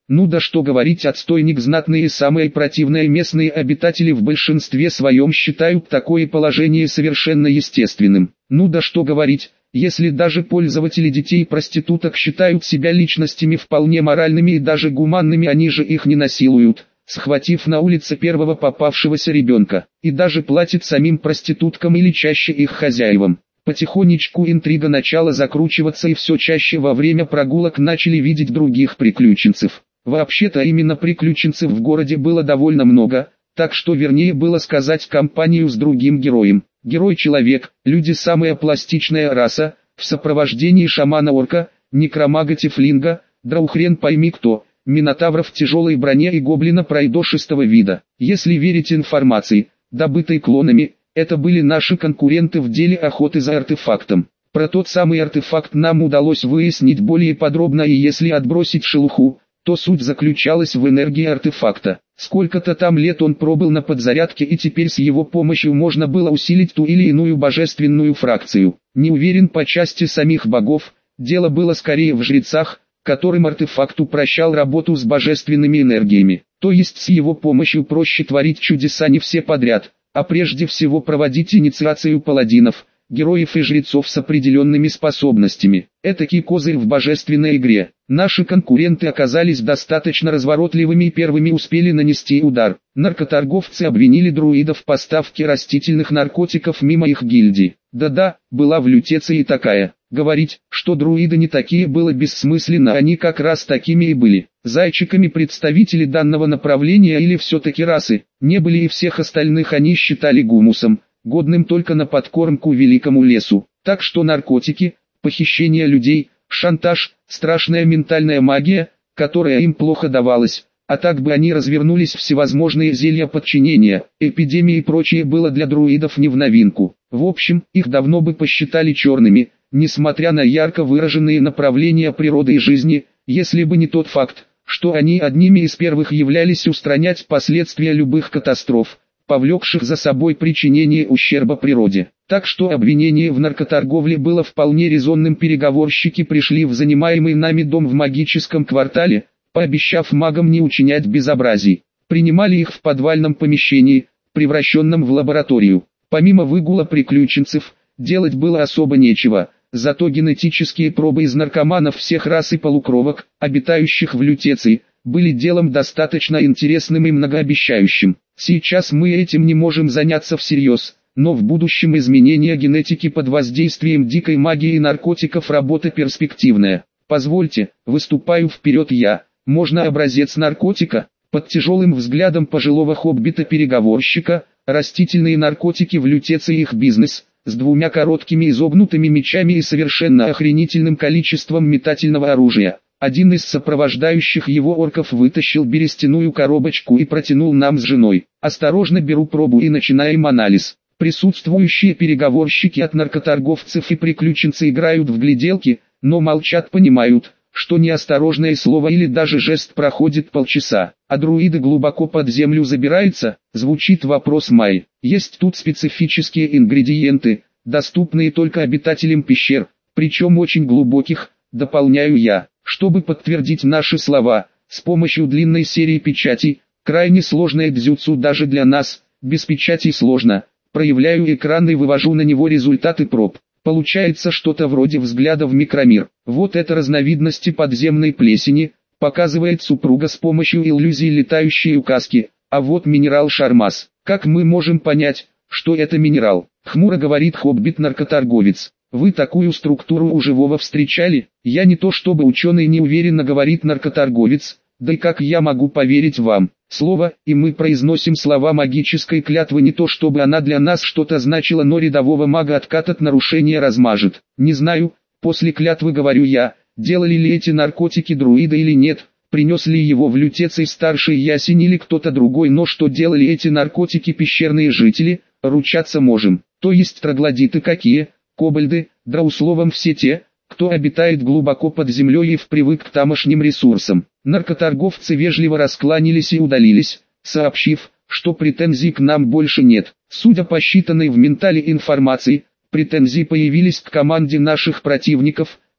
Ну да что говорить, отстойник знатные и самые противные местные обитатели в большинстве своем считают такое положение совершенно естественным. Ну да что говорить, если даже пользователи детей проституток считают себя личностями вполне моральными и даже гуманными, они же их не насилуют, схватив на улице первого попавшегося ребенка, и даже платят самим проституткам или чаще их хозяевам. Потихонечку интрига начала закручиваться, и все чаще во время прогулок начали видеть других приключенцев. Вообще-то именно приключенцев в городе было довольно много, так что вернее было сказать компанию с другим героем. Герой-человек, люди самая пластичная раса, в сопровождении шамана-орка, некромага-тифлинга, драухрен пойми кто, минотавров в тяжелой броне и гоблина пройдошистого вида. Если верить информации, добытой клонами, это были наши конкуренты в деле охоты за артефактом. Про тот самый артефакт нам удалось выяснить более подробно, и если отбросить шелуху, то суть заключалась в энергии артефакта. Сколько-то там лет он пробыл на подзарядке, и теперь с его помощью можно было усилить ту или иную божественную фракцию. Не уверен по части самих богов, дело было скорее в жрецах, которым артефакт упрощал работу с божественными энергиями. То есть с его помощью проще творить чудеса не все подряд, а прежде всего проводить инициацию паладинов, героев и жрецов с определенными способностями. Этакий козырь в божественной игре. Наши конкуренты оказались достаточно разворотливыми и первыми успели нанести удар. Наркоторговцы обвинили друидов в поставке растительных наркотиков мимо их гильдии. Да-да, была в лютеции и такая. Говорить, что друиды не такие, было бессмысленно, они как раз такими и были. Зайчиками представители данного направления или все-таки расы, не были, и всех остальных они считали гумусом, годным только на подкормку великому лесу. Так что наркотики, похищение людей, шантаж, страшная ментальная магия, которая им плохо давалась, а так бы они развернулись всевозможные зелья подчинения, эпидемии и прочее было для друидов не в новинку. В общем, их давно бы посчитали черными, несмотря на ярко выраженные направления природы и жизни, если бы не тот факт, что они одними из первых являлись устранять последствия любых катастроф, повлекших за собой причинение ущерба природе. Так что обвинение в наркоторговле было вполне резонным. Переговорщики пришли в занимаемый нами дом в магическом квартале, пообещав магам не учинять безобразий. Принимали их в подвальном помещении, превращенном в лабораторию. Помимо выгула приключенцев, делать было особо нечего. Зато генетические пробы из наркоманов всех рас и полукровок, обитающих в лютеции, были делом достаточно интересным и многообещающим. Сейчас мы этим не можем заняться всерьез, но в будущем изменение генетики под воздействием дикой магии и наркотиков работа перспективная. Позвольте, выступаю вперед я, можно образец наркотика? Под тяжелым взглядом пожилого хоббита-переговорщика, растительные наркотики в лютеции их бизнес, с двумя короткими изогнутыми мечами и совершенно охренительным количеством метательного оружия. Один из сопровождающих его орков вытащил берестяную коробочку и протянул нам с женой. Осторожно беру пробу и начинаем анализ. Присутствующие переговорщики от наркоторговцев и приключенцы играют в гляделки, но молчат, понимают, что неосторожное слово или даже жест проходит полчаса, а друиды глубоко под землю забираются, звучит вопрос Майи. Есть тут специфические ингредиенты, доступные только обитателям пещер, причем очень глубоких, дополняю я. Чтобы подтвердить наши слова, с помощью длинной серии печатей, крайне сложное дзюцу даже для нас, без печатей сложно, проявляю экран и вывожу на него результаты проб. Получается что-то вроде взгляда в микромир. Вот это разновидности подземной плесени, показывает супруга с помощью иллюзии летающей указки, а вот минерал Шармаз. Как мы можем понять, что это минерал? Хмуро говорит хоббит-наркоторговец. Вы такую структуру у живого встречали? Я не то чтобы ученый, неуверенно говорит наркоторговец, да и как я могу поверить вам? Слово, и мы произносим слова магической клятвы, не то чтобы она для нас что-то значила, но рядового мага откат от нарушения размажет. Не знаю, после клятвы говорю я, делали ли эти наркотики друиды или нет, принес ли его в лютеций старший ясень или кто-то другой, но что делали эти наркотики пещерные жители, ручаться можем. То есть троглодиты какие? Кобальды, да условом все те, кто обитает глубоко под землей и привык к тамошним ресурсам. Наркоторговцы вежливо раскланялись и удалились, сообщив, что претензий к нам больше нет. Судя по считанной в ментале информации, претензии появились к команде наших противников,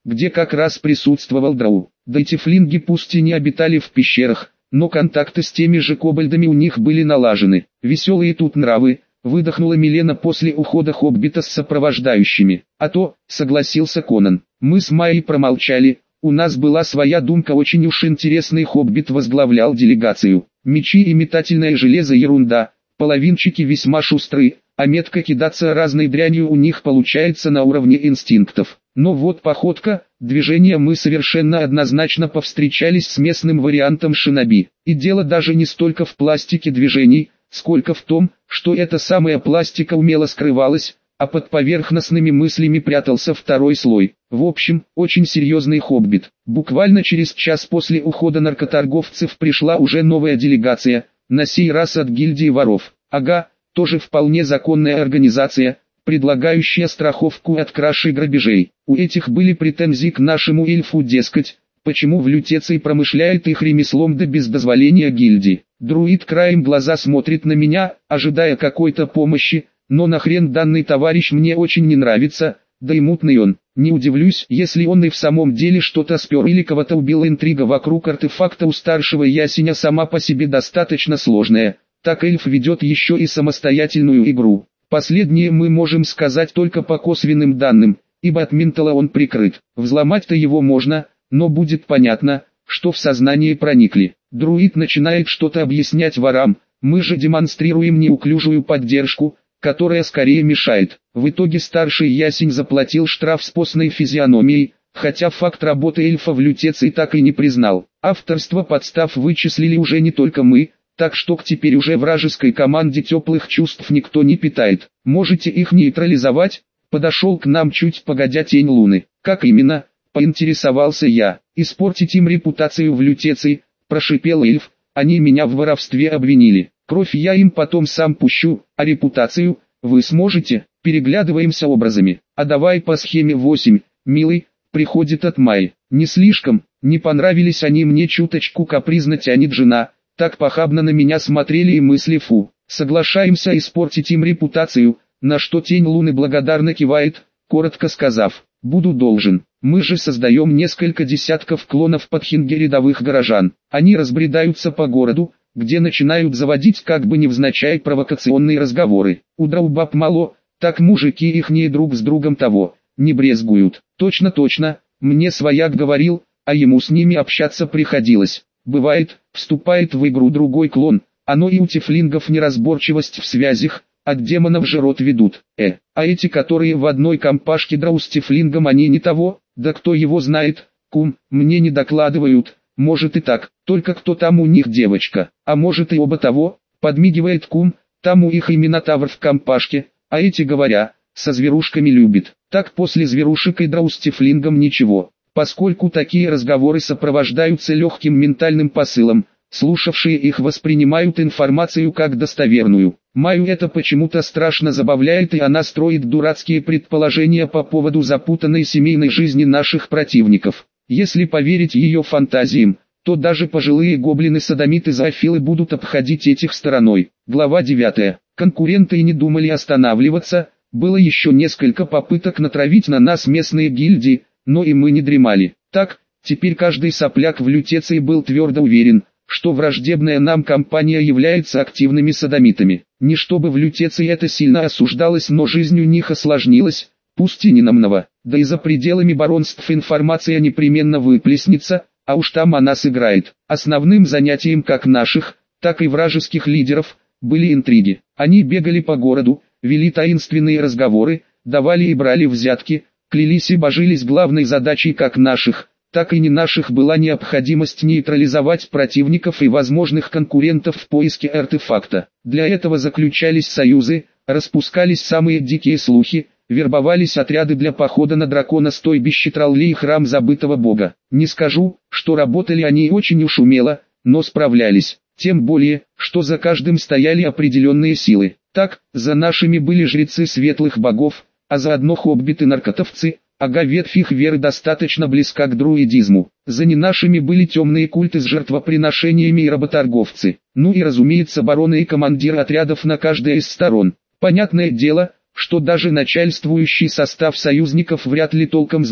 где как раз присутствовал Драу. Да и тифлинги пусть и не обитали в пещерах, но контакты с теми же кобальдами у них были налажены. Веселые тут нравы, выдохнула Милена после ухода хоббита с сопровождающими. А то, согласился Конан. Мы с Майей промолчали, у нас была своя думка, очень уж интересный хоббит возглавлял делегацию. Мечи и метательное железо ерунда, половинчики весьма шустры, а метко кидаться разной дрянью у них получается на уровне инстинктов. Но вот походка, движения, мы совершенно однозначно повстречались с местным вариантом шиноби. И дело даже не столько в пластике движений, сколько в том, что эта самая пластика умело скрывалась, а под поверхностными мыслями прятался второй слой. В общем, очень серьезный хоббит. Буквально через час после ухода наркоторговцев пришла уже новая делегация, на сей раз от гильдии воров. Ага, тоже вполне законная организация, предлагающая страховку от краж и грабежей. У этих были претензии к нашему эльфу, дескать, почему в Лютеции промышляет их ремеслом да без дозволения гильдии. Друид краем глаза смотрит на меня, ожидая какой-то помощи, но нахрен данный товарищ мне очень не нравится, да и мутный он. Не удивлюсь, если он и в самом деле что-то спер или кого-то убил. Интрига вокруг артефакта у старшего ясеня сама по себе достаточно сложная, так эльф ведет еще и самостоятельную игру. Последнее мы можем сказать только по косвенным данным, ибо от ментала он прикрыт. Взломать-то его можно, но будет понятно, что в сознание проникли. Друид начинает что-то объяснять ворам, мы же демонстрируем неуклюжую поддержку, которая скорее мешает. В итоге старший ясень заплатил штраф с постной физиономией, хотя факт работы эльфа в Лютеции так и не признал. Авторство подстав вычислили уже не только мы, так что к теперь уже вражеской команде теплых чувств никто не питает. Можете их нейтрализовать? Подошел к нам чуть погодя Тень Луны. Как именно? Поинтересовался я. Испортить им репутацию в Лютеции, прошипел эльф, они меня в воровстве обвинили. Кровь я им потом сам пущу, а репутацию вы сможете. Переглядываемся образами. А давай по схеме 8, милый, приходит от Майи. Не слишком, не понравились они мне, чуточку капризно тянет жена. Так похабно на меня смотрели и мысли, фу. Соглашаемся испортить им репутацию, на что Тень Луны благодарно кивает, коротко сказав: буду должен. Мы же создаем несколько десятков клонов подхинги рядовых горожан. Они разбредаются по городу, где начинают заводить как бы невзначай провокационные разговоры. У драубаб мало, так мужики ихние друг с другом того, не брезгуют. Точно, мне свояк говорил, а ему с ними общаться приходилось. Бывает, вступает в игру другой клон, оно и у тифлингов неразборчивость в связях, от демонов же род ведут. А эти, которые в одной компашке драу с тифлингом, они не того, да кто его знает, кум, мне не докладывают, может и так, только кто там у них девочка, а может и оба того, подмигивает кум, там у их и минотавр в компашке, а эти, говоря, со зверушками любит. Так после зверушек и драу с тифлингом ничего. Поскольку такие разговоры сопровождаются легким ментальным посылом, слушавшие их воспринимают информацию как достоверную. Майю это почему-то страшно забавляет, и она строит дурацкие предположения по поводу запутанной семейной жизни наших противников. Если поверить ее фантазиям, то даже пожилые гоблины-садомиты-зоофилы будут обходить этих стороной. Глава 9. Конкуренты и не думали останавливаться, было еще несколько попыток натравить на нас местные гильдии, но и мы не дремали. Так, теперь каждый сопляк в Лютеции был твердо уверен, что враждебная нам компания является активными садомитами. Не чтобы в Лютеции это сильно осуждалось, но жизнь у них осложнилась, пусть и не намного. Да и за пределами баронств информация непременно выплеснется, а уж там она сыграет. Основным занятием как наших, так и вражеских лидеров были интриги. Они бегали по городу, вели таинственные разговоры, давали и брали взятки, клялись и божились. Главной задачей как наших, так и не наших была необходимость нейтрализовать противников и возможных конкурентов в поиске артефакта. Для этого заключались союзы, распускались самые дикие слухи, вербовались отряды для похода на дракона-стойбище Тралли и храм забытого бога. Не скажу, что работали они очень уж умело, но справлялись. Тем более, что за каждым стояли определенные силы. Так, за нашими были жрецы светлых богов, а заодно хоббиты-наркотовцы, ага, ветвь их веры достаточно близка к друидизму. За не нашими были темные культы с жертвоприношениями и работорговцы. Ну и разумеется бароны и командиры отрядов на каждой из сторон. Понятное дело, что даже начальствующий состав союзников вряд ли толком знал,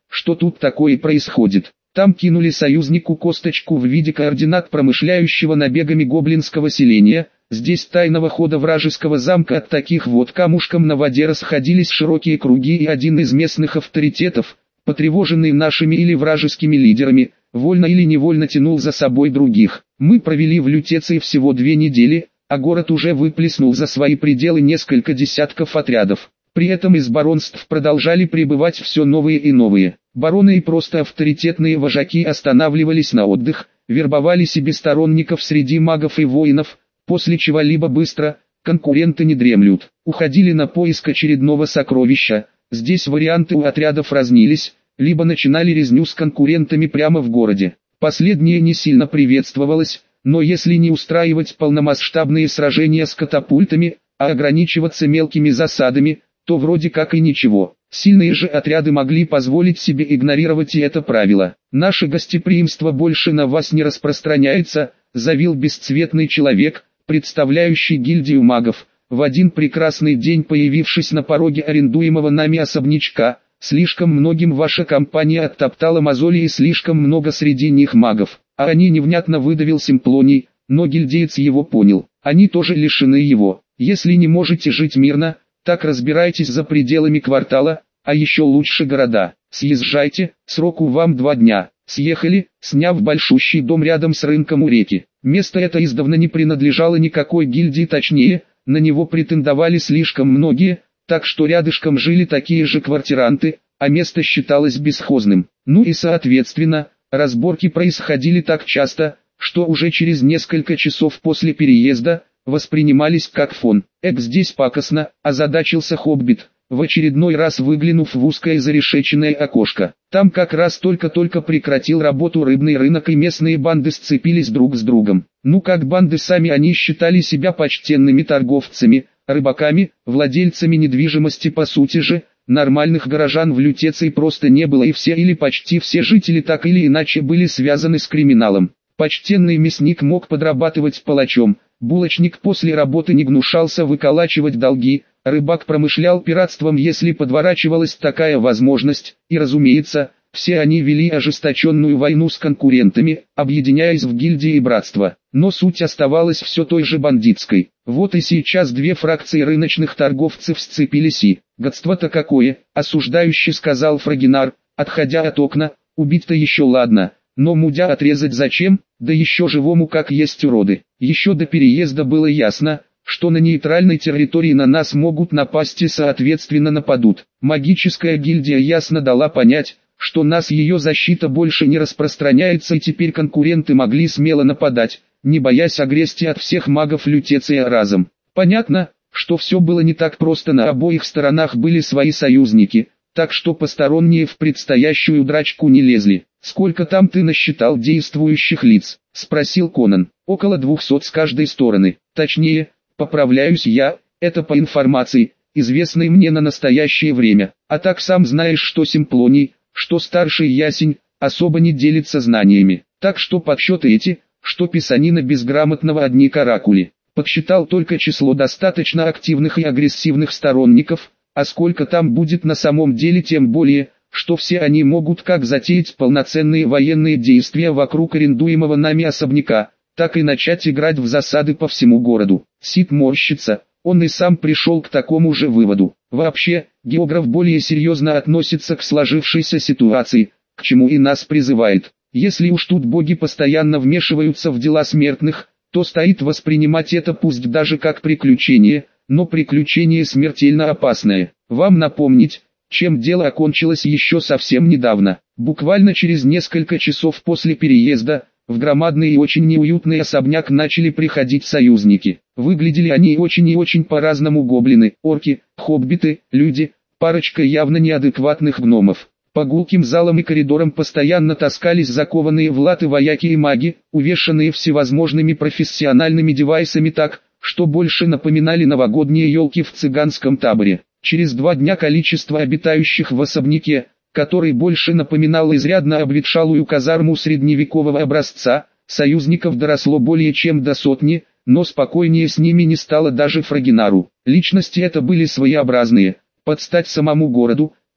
что тут такое происходит. Там кинули союзнику косточку в виде координат промышляющего набегами гоблинского селения. Здесь тайного хода вражеского замка от таких вот камушком на воде расходились широкие круги, и один из местных авторитетов, потревоженный нашими или вражескими лидерами, вольно или невольно тянул за собой других. Мы провели в Лютеции всего 2 недели, а город уже выплеснул за свои пределы несколько десятков отрядов. При этом из баронств продолжали прибывать все новые и новые. Бароны и просто авторитетные вожаки останавливались на отдых, вербовали себе сторонников среди магов и воинов, после чего либо быстро, конкуренты не дремлют, уходили на поиск очередного сокровища. Здесь варианты у отрядов разнились, либо начинали резню с конкурентами прямо в городе. Последнее не сильно приветствовалось, но если не устраивать полномасштабные сражения с катапультами, а ограничиваться мелкими засадами, то вроде как и ничего. Сильные же отряды могли позволить себе игнорировать и это правило. «Наше гостеприимство больше на вас не распространяется», заявил бесцветный человек, представляющий гильдию магов, в один прекрасный день появившись на пороге арендуемого нами особнячка. «Слишком многим ваша компания оттоптала мозоли, и слишком много среди них магов». А они невнятно выдавил Симплоний, но гильдеец его понял. Они тоже лишены его. Если не можете жить мирно, так разбирайтесь за пределами квартала, а еще лучше города. Съезжайте, сроку вам 2 дня. Съехали, сняв большущий дом рядом с рынком у реки. Место это издавна не принадлежало никакой гильдии, точнее, на него претендовали слишком многие, так что рядышком жили такие же квартиранты, а место считалось бесхозным. Ну и соответственно, разборки происходили так часто, что уже через несколько часов после переезда воспринимались как фон. Здесь пакостно, озадачился Хоббит, в очередной раз выглянув в узкое зарешеченное окошко. Там как раз только-только прекратил работу рыбный рынок, и местные банды сцепились друг с другом. Ну как банды, сами они считали себя почтенными торговцами, рыбаками, владельцами недвижимости. По сути же, нормальных горожан в Лютеции просто не было, и все или почти все жители так или иначе были связаны с криминалом. Почтенный мясник мог подрабатывать палачом, булочник после работы не гнушался выколачивать долги, рыбак промышлял пиратством, если подворачивалась такая возможность, и разумеется, все они вели ожесточенную войну с конкурентами, объединяясь в гильдии и братства. Но суть оставалась все той же бандитской. Вот и сейчас 2 фракции рыночных торговцев сцепились, и «Гадство-то какое», осуждающе сказал Фрагинар, отходя от окна. «Убить-то еще ладно, но мудя отрезать зачем, да еще живому как есть уроды». Еще до переезда было ясно, что на нейтральной территории на нас могут напасть и соответственно нападут. Магическая гильдия ясно дала понять, что нас ее защита больше не распространяется, и теперь конкуренты могли смело нападать, не боясь агрессии от всех магов Лютеции разом. Понятно, что все было не так просто, на обоих сторонах были свои союзники, так что посторонние в предстоящую драчку не лезли. «Сколько там ты насчитал действующих лиц?» — спросил Конан. «Около 200 с каждой стороны. Точнее, поправляюсь я, это по информации, известной мне на настоящее время. А так сам знаешь, что Симплоний, что старший Ясень, особо не делится знаниями. Так что подсчеты эти, что писанина безграмотного одни каракули. Подсчитал только число достаточно активных и агрессивных сторонников, а сколько там будет на самом деле, тем более, что все они могут как затеять полноценные военные действия вокруг арендуемого нами особняка, так и начать играть в засады по всему городу». Сид морщится, он и сам пришел к такому же выводу. Вообще, географ более серьезно относится к сложившейся ситуации, к чему и нас призывает. Если уж тут боги постоянно вмешиваются в дела смертных, то стоит воспринимать это пусть даже как приключение, но приключение смертельно опасное. Вам напомнить, чем дело окончилось еще совсем недавно. Буквально через несколько часов после переезда, в громадный и очень неуютный особняк начали приходить союзники. Выглядели они и очень по-разному: гоблины, орки, хоббиты, люди, парочка явно неадекватных гномов. По гулким залам и коридорам постоянно таскались закованные в латы вояки и маги, увешанные всевозможными профессиональными девайсами так, что больше напоминали новогодние елки в цыганском таборе. Через 2 дня количество обитающих в особняке, который больше напоминал изрядно обветшалую казарму средневекового образца, союзников доросло более чем до 100, но спокойнее с ними не стало даже Фрагинару. Личности это были своеобразные, под стать самому городу,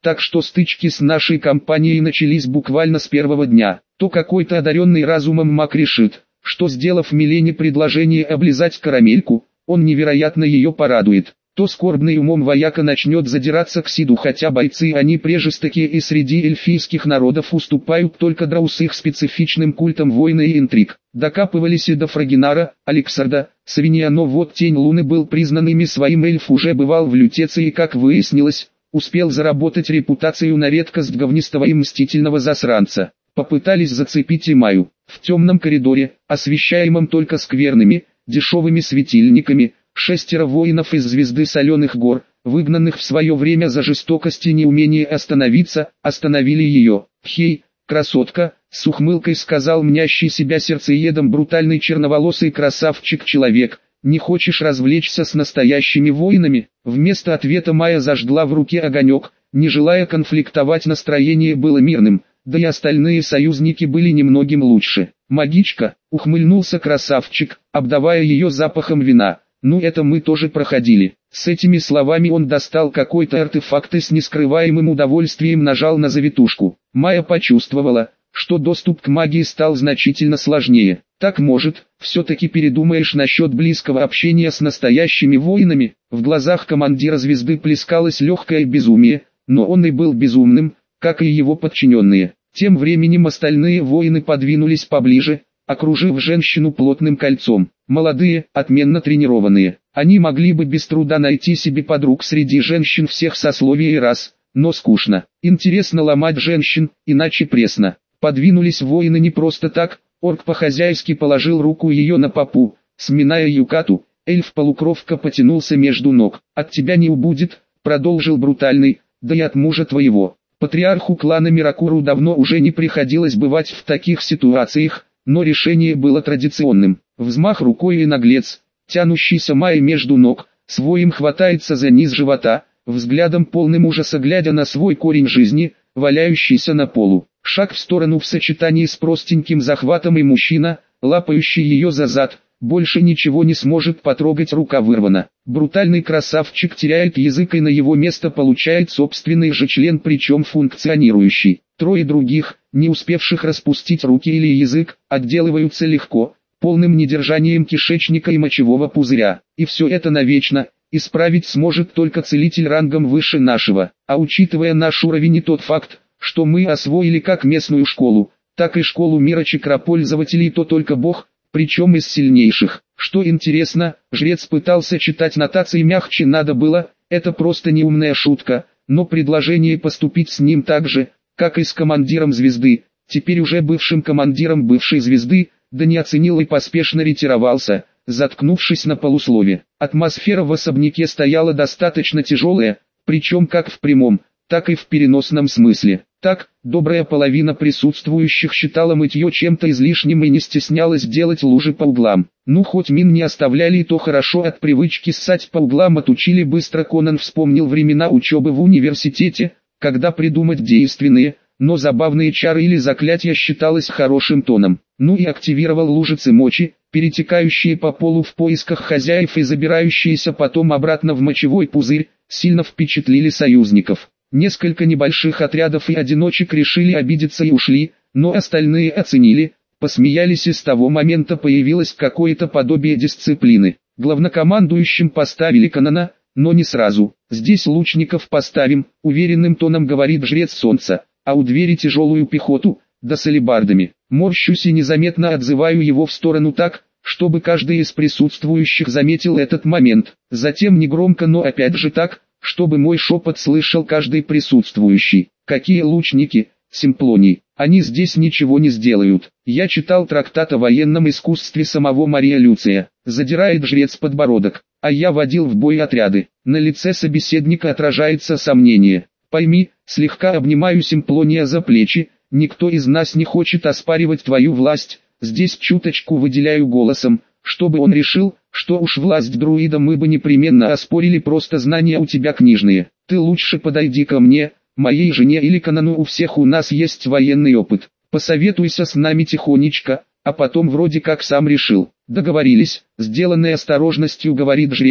так что стычки с нашей компанией начались буквально с первого дня. То какой-то одаренный разумом маг решит, что сделав Милене предложение облизать карамельку, он невероятно ее порадует. То скорбный умом вояка начнет задираться к Сиду, хотя бойцы они прежестокие и среди эльфийских народов уступают только драу с их специфичным культом войны и интриг. Докапывались и до Фрагинара, Алексарда, Савиния, но вот Тень Луны был признан ими своим, эльф уже бывал в Лютеции и, как выяснилось, успел заработать репутацию на редкость говнистого и мстительного засранца. Попытались зацепить и Майю. В темном коридоре, освещаемом только скверными, дешевыми светильниками, 6 воинов из Звезды Соленых Гор, выгнанных в свое время за жестокость и неумение остановиться, остановили ее. «Хей, красотка!» — с ухмылкой сказал мнящий себя сердцеедом брутальный черноволосый красавчик-человек. «Не хочешь развлечься с настоящими воинами?» Вместо ответа Майя зажгла в руке огонек, не желая конфликтовать, настроение было мирным, да и остальные союзники были немногим лучше. «Магичка!» — ухмыльнулся красавчик, обдавая ее запахом вина. «Ну это мы тоже проходили». С этими словами он достал какой-то артефакт и с нескрываемым удовольствием нажал на завитушку. Майя почувствовала, что доступ к магии стал значительно сложнее. «Так может, все-таки передумаешь насчет близкого общения с настоящими воинами?» В глазах командира Звезды плескалось легкое безумие, но он и был безумным, как и его подчиненные. Тем временем остальные воины подвинулись поближе, окружив женщину плотным кольцом. Молодые, отменно тренированные. Они могли бы без труда найти себе подруг среди женщин всех сословий и рас, но скучно. Интересно ломать женщин, иначе пресно. Подвинулись воины не просто так, орк по-хозяйски положил руку ее на попу, сминая юкату, эльф-полукровка потянулся между ног. «От тебя не убудет», — продолжил брутальный, — «да и от мужа твоего». Патриарху клана Миракуру давно уже не приходилось бывать в таких ситуациях, но решение было традиционным. Взмах рукой и наглец, тянущийся Майи между ног, своим хватается за низ живота, взглядом полным ужаса глядя на свой корень жизни, валяющийся на полу. Шаг в сторону в сочетании с простеньким захватом, и мужчина, лапающий ее за зад, больше ничего не сможет потрогать, рука вырвана. Брутальный красавчик теряет язык, и на его место получает собственный же член, причем функционирующий. Трое других, не успевших распустить руки или язык, отделываются легко, полным недержанием кишечника и мочевого пузыря. И все это навечно. Исправить сможет только целитель рангом выше нашего. А учитывая наш уровень и тот факт, что мы освоили как местную школу, так и школу мира чакропользователей, то только Бог, причем из сильнейших. Что интересно, жрец пытался читать нотации мягче надо было, это просто неумная шутка, но предложение поступить с ним так же, как и с командиром Звезды, теперь уже бывшим командиром бывшей Звезды, да не оценил и поспешно ретировался, заткнувшись на полуслове. Атмосфера в особняке стояла достаточно тяжелая, причем как в прямом, так и в переносном смысле. Так, добрая половина присутствующих считала мытье чем-то излишним и не стеснялась делать лужи по углам. Ну хоть мин не оставляли, и то хорошо, от привычки ссать по углам отучили быстро. Конан вспомнил времена учебы в университете, когда придумать действенные, но забавные чары или заклятия считалось хорошим тоном. Ну и активировал лужицы мочи, перетекающие по полу в поисках хозяев и забирающиеся потом обратно в мочевой пузырь, сильно впечатлили союзников. Несколько небольших отрядов и одиночек решили обидеться и ушли, но остальные оценили, посмеялись, и с того момента появилось какое-то подобие дисциплины. Главнокомандующим поставили Конана, но не сразу. «Здесь лучников поставим», — уверенным тоном говорит жрец солнца, «а у двери тяжелую пехоту, да с алебардами». Морщусь и незаметно отзываю его в сторону так, чтобы каждый из присутствующих заметил этот момент. Затем негромко, но опять же так, чтобы мой шепот слышал каждый присутствующий. «Какие лучники, Симплоний, они здесь ничего не сделают. Я читал трактат о военном искусстве самого Мария Люция», — задирает жрец подбородок, «а я водил в бой отряды». На лице собеседника отражается сомнение. «Пойми», — слегка обнимаю Симплония за плечи, «никто из нас не хочет оспаривать твою власть, здесь чуточку выделяю голосом, чтобы он решил, что уж власть друида мы бы непременно оспорили, просто знания у тебя книжные. Ты лучше подойди ко мне, моей жене или Конану, у всех у нас есть военный опыт. Посоветуйся с нами тихонечко, а потом вроде как сам решил». «Договорились», — сделанной осторожностью говорит жрец,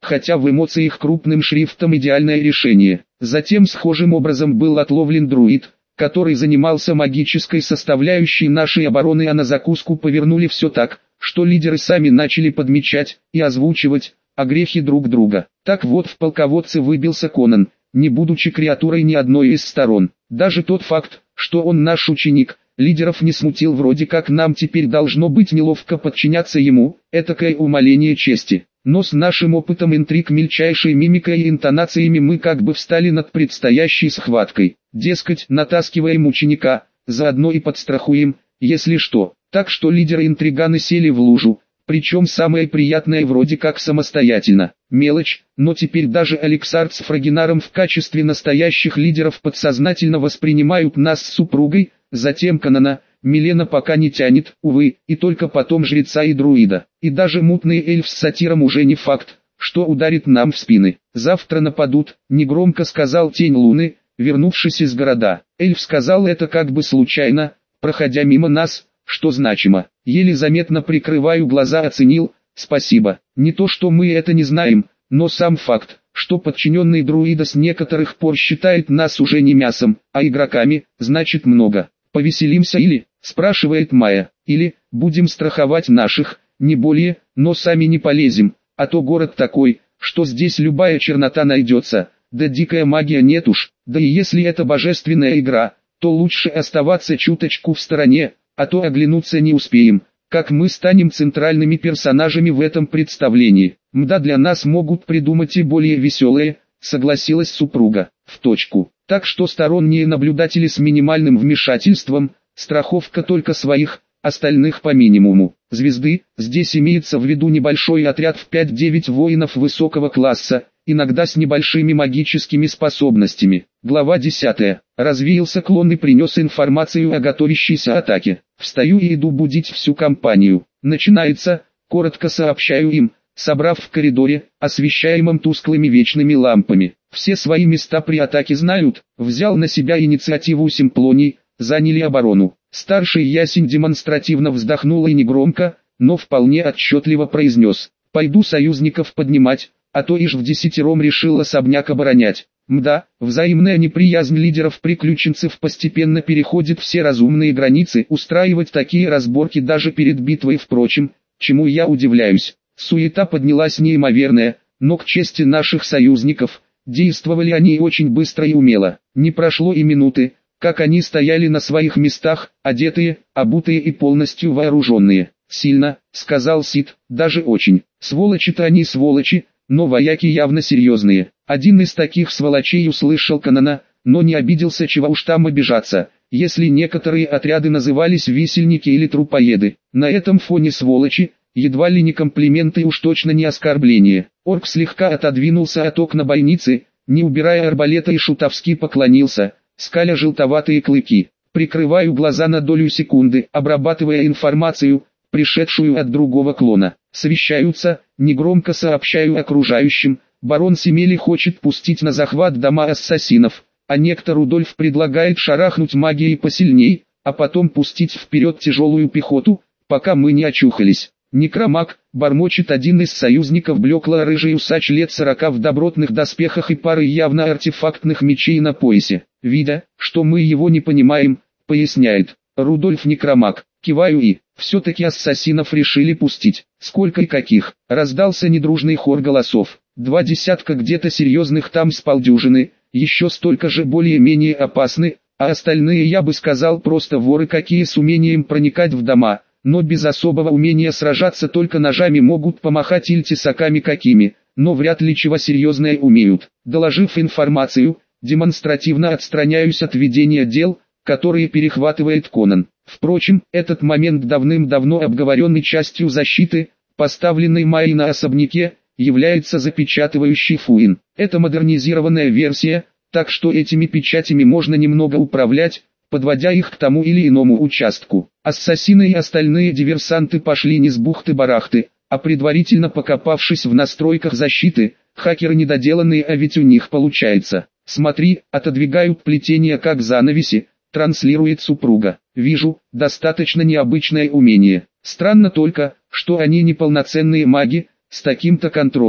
хотя в эмоциях крупным шрифтом идеальное решение. Затем схожим образом был отловлен друид, который занимался магической составляющей нашей обороны, а на закуску повернули все так, что лидеры сами начали подмечать и озвучивать грехи друг друга. Так вот, в полководце выбился Конан, не будучи креатурой ни одной из сторон. Даже тот факт, что он наш ученик, лидеров не смутил. Вроде как нам теперь должно быть неловко подчиняться ему, этакое умаление чести. Но с нашим опытом интриг, мельчайшей мимикой и интонациями мы как бы встали над предстоящей схваткой. Дескать, натаскиваем ученика, заодно и подстрахуем, если что. Так что лидеры-интриганы сели в лужу, причем самое приятное вроде как самостоятельно. Мелочь, но теперь даже Алексард с Фрагинаром в качестве настоящих лидеров подсознательно воспринимают нас с супругой, затем Конана. Милена пока не тянет, увы, и только потом жреца и друида. И даже мутный эльф с сатиром уже не факт, что ударит нам в спины. Завтра нападут, негромко сказал Тень Луны, вернувшись из города. Эльф сказал это как бы случайно, проходя мимо нас, что значимо. Еле заметно прикрываю глаза, оценил, спасибо. Не то что мы это не знаем, но сам факт, что подчиненный друида с некоторых пор считает нас уже не мясом, а игроками, значит много. Повеселимся или, спрашивает Майя, или, будем страховать наших, не более, но сами не полезем, а то город такой, что здесь любая чернота найдется, да дикая магия нет уж, да и если это божественная игра, то лучше оставаться чуточку в стороне, а то оглянуться не успеем, как мы станем центральными персонажами в этом представлении. Мда, для нас могут придумать и более веселые, согласилась супруга, в точку. Так что сторонние наблюдатели с минимальным вмешательством, страховка только своих, остальных по минимуму. Звезды, здесь имеется в виду небольшой отряд в 5-9 воинов высокого класса, иногда с небольшими магическими способностями. Глава 10. Развеялся клон и принес информацию о готовящейся атаке. Встаю и иду будить всю компанию. Начинается, коротко сообщаю им, собрав в коридоре, освещаемом тусклыми вечными лампами. Все свои места при атаке знают. Взял на себя инициативу Симплоний, заняли оборону. Старший Ясень демонстративно вздохнул и негромко, но вполне отчетливо произнес: «Пойду союзников поднимать, а то ишь вдесятером решил особняк оборонять». Мда, взаимная неприязнь лидеров-приключенцев постепенно переходит все разумные границы, устраивать такие разборки даже перед битвой, впрочем, чему я удивляюсь. Суета поднялась неимоверная, но к чести наших союзников, действовали они очень быстро и умело. Не прошло и минуты, как они стояли на своих местах, одетые, обутые и полностью вооруженные. «Сильно», — сказал Сид, — «даже очень. Сволочи-то они сволочи, но вояки явно серьезные». Один из таких сволочей услышал Конана, но не обиделся, чего уж там обижаться, если некоторые отряды назывались висельники или трупоеды. На этом фоне сволочи, едва ли не комплименты, уж точно не оскорбление. Орк слегка отодвинулся от окна бойницы, не убирая арбалета, и шутовски поклонился, скаля желтоватые клыки. Прикрываю глаза на долю секунды, обрабатывая информацию, пришедшую от другого клона. Совещаются, негромко сообщаю окружающим, барон Семели хочет пустить на захват дома ассасинов, а некто Рудольф предлагает шарахнуть магией посильней, а потом пустить вперед тяжелую пехоту, пока мы не очухались. Некромаг, бормочет один из союзников, блекло-рыжий усач лет 40 в добротных доспехах и парой явно артефактных мечей на поясе. Видя, что мы его не понимаем, поясняет: «Рудольф некромаг». Киваю и, все-таки ассасинов решили пустить. Сколько и каких? Раздался недружный хор голосов. 2 десятка где-то серьезных, там с полдюжины, еще столько же более-менее опасны, а остальные, я бы сказал, просто воры, какие с умением проникать в дома, но без особого умения сражаться, только ножами могут помахать или тесаками какими, но вряд ли чего серьезное умеют. Доложив информацию, демонстративно отстраняюсь от ведения дел, которые перехватывает Конан. Впрочем, этот момент давным-давно обговоренный частью защиты, поставленной Майей на особняке, является запечатывающей Фуин. Это модернизированная версия, так что этими печатями можно немного управлять, подводя их к тому или иному участку. Ассасины и остальные диверсанты пошли не с бухты-барахты, а предварительно покопавшись в настройках защиты. Хакеры недоделанные, а ведь у них получается. «Смотри, отодвигают плетение как занавеси», транслирует супруга. «Вижу, достаточно необычное умение. Странно только, что они не полноценные маги, с таким-то контролем.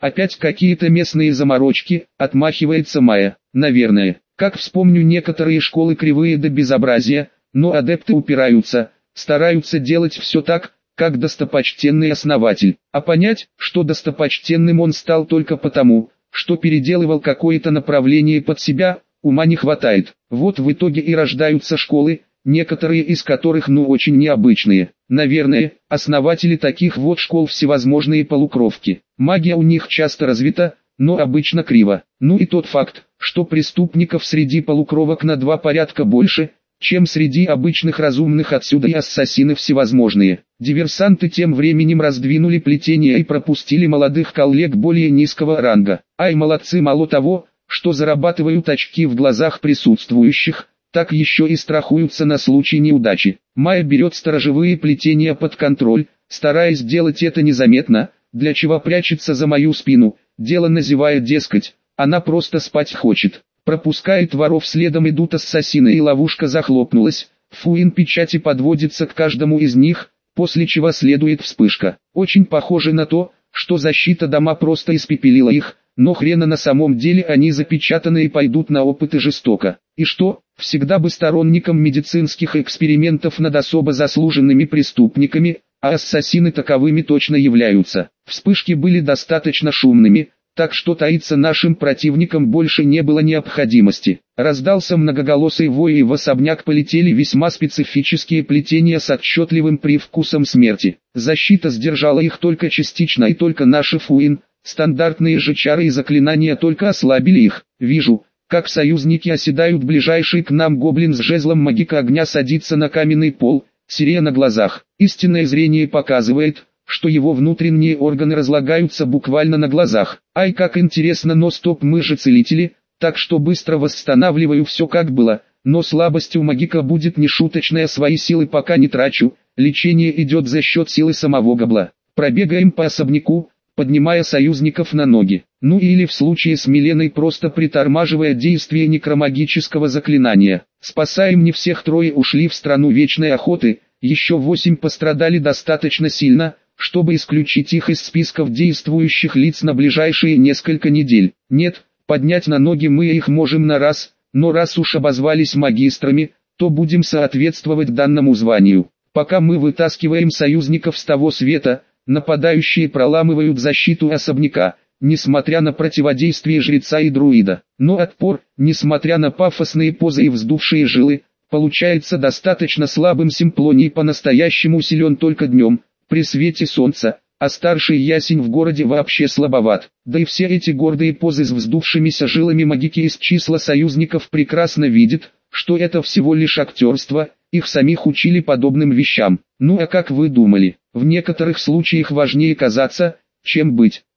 Опять какие-то местные заморочки, отмахивается Майя. Наверное, как вспомню некоторые школы кривые до безобразия, но адепты упираются, стараются делать все так, как достопочтенный основатель. А понять, что достопочтенным он стал только потому, что переделывал какое-то направление под себя, ума не хватает. Вот в итоге и рождаются школы, некоторые из которых очень необычные. Наверное, основатели таких вот школ всевозможные полукровки. Магия у них часто развита, но обычно криво. Ну и тот факт, что преступников среди полукровок на 2 порядка больше, чем среди обычных разумных, отсюда и ассасины всевозможные. Диверсанты тем временем раздвинули плетение и пропустили молодых коллег более низкого ранга. Ай, молодцы, мало того, что зарабатывают очки в глазах присутствующих, так еще и страхуются на случай неудачи. Майя берет сторожевые плетения под контроль, стараясь сделать это незаметно, для чего прячется за мою спину, деланно зевая, дескать, она просто спать хочет. Пропускает воров, следом идут ассасины, и ловушка захлопнулась. Фуин печати подводится к каждому из них, после чего следует вспышка. Очень похоже на то, что защита дома просто испепелила их, но хрена на самом деле они запечатаны и пойдут на опыты жестоко. И что, всегда бы сторонником медицинских экспериментов над особо заслуженными преступниками, а ассасины таковыми точно являются. Вспышки были достаточно шумными, так что таиться нашим противникам больше не было необходимости. Раздался многоголосый вой, и в особняк полетели весьма специфические плетения с отчетливым привкусом смерти. Защита сдержала их только частично, и только наши Фуин, стандартные же чары и заклинания только ослабили их. Вижу, как союзники оседают. Ближайший к нам гоблин с жезлом магика огня садится на каменный пол, серея на глазах. Истинное зрение показывает, что его внутренние органы разлагаются буквально на глазах. Ай, как интересно, но стоп, мы же целители, так что быстро восстанавливаю все как было, но слабость у магика будет нешуточная, свои силы пока не трачу, лечение идет за счет силы самого гобла. Пробегаем по особняку, поднимая союзников на ноги. Ну или в случае с Миленой просто притормаживая действие некромагического заклинания. Спасаем не всех, 3 ушли в страну вечной охоты, еще 8 пострадали достаточно сильно, чтобы исключить их из списков действующих лиц на ближайшие несколько недель. Нет, поднять на ноги мы их можем на раз, но раз уж обозвались магистрами, то будем соответствовать данному званию. Пока мы вытаскиваем союзников с того света, нападающие проламывают защиту особняка, несмотря на противодействие жреца и друида. Но отпор, несмотря на пафосные позы и вздувшие жилы, получается достаточно слабым. Симплоний по-настоящему силен только днем, при свете солнца, а старший ясень в городе вообще слабоват. Да и все эти гордые позы с вздувшимися жилами магики из числа союзников прекрасно видят, что это всего лишь актерство, их самих учили подобным вещам. Ну а как вы думали, в некоторых случаях важнее казаться, чем быть.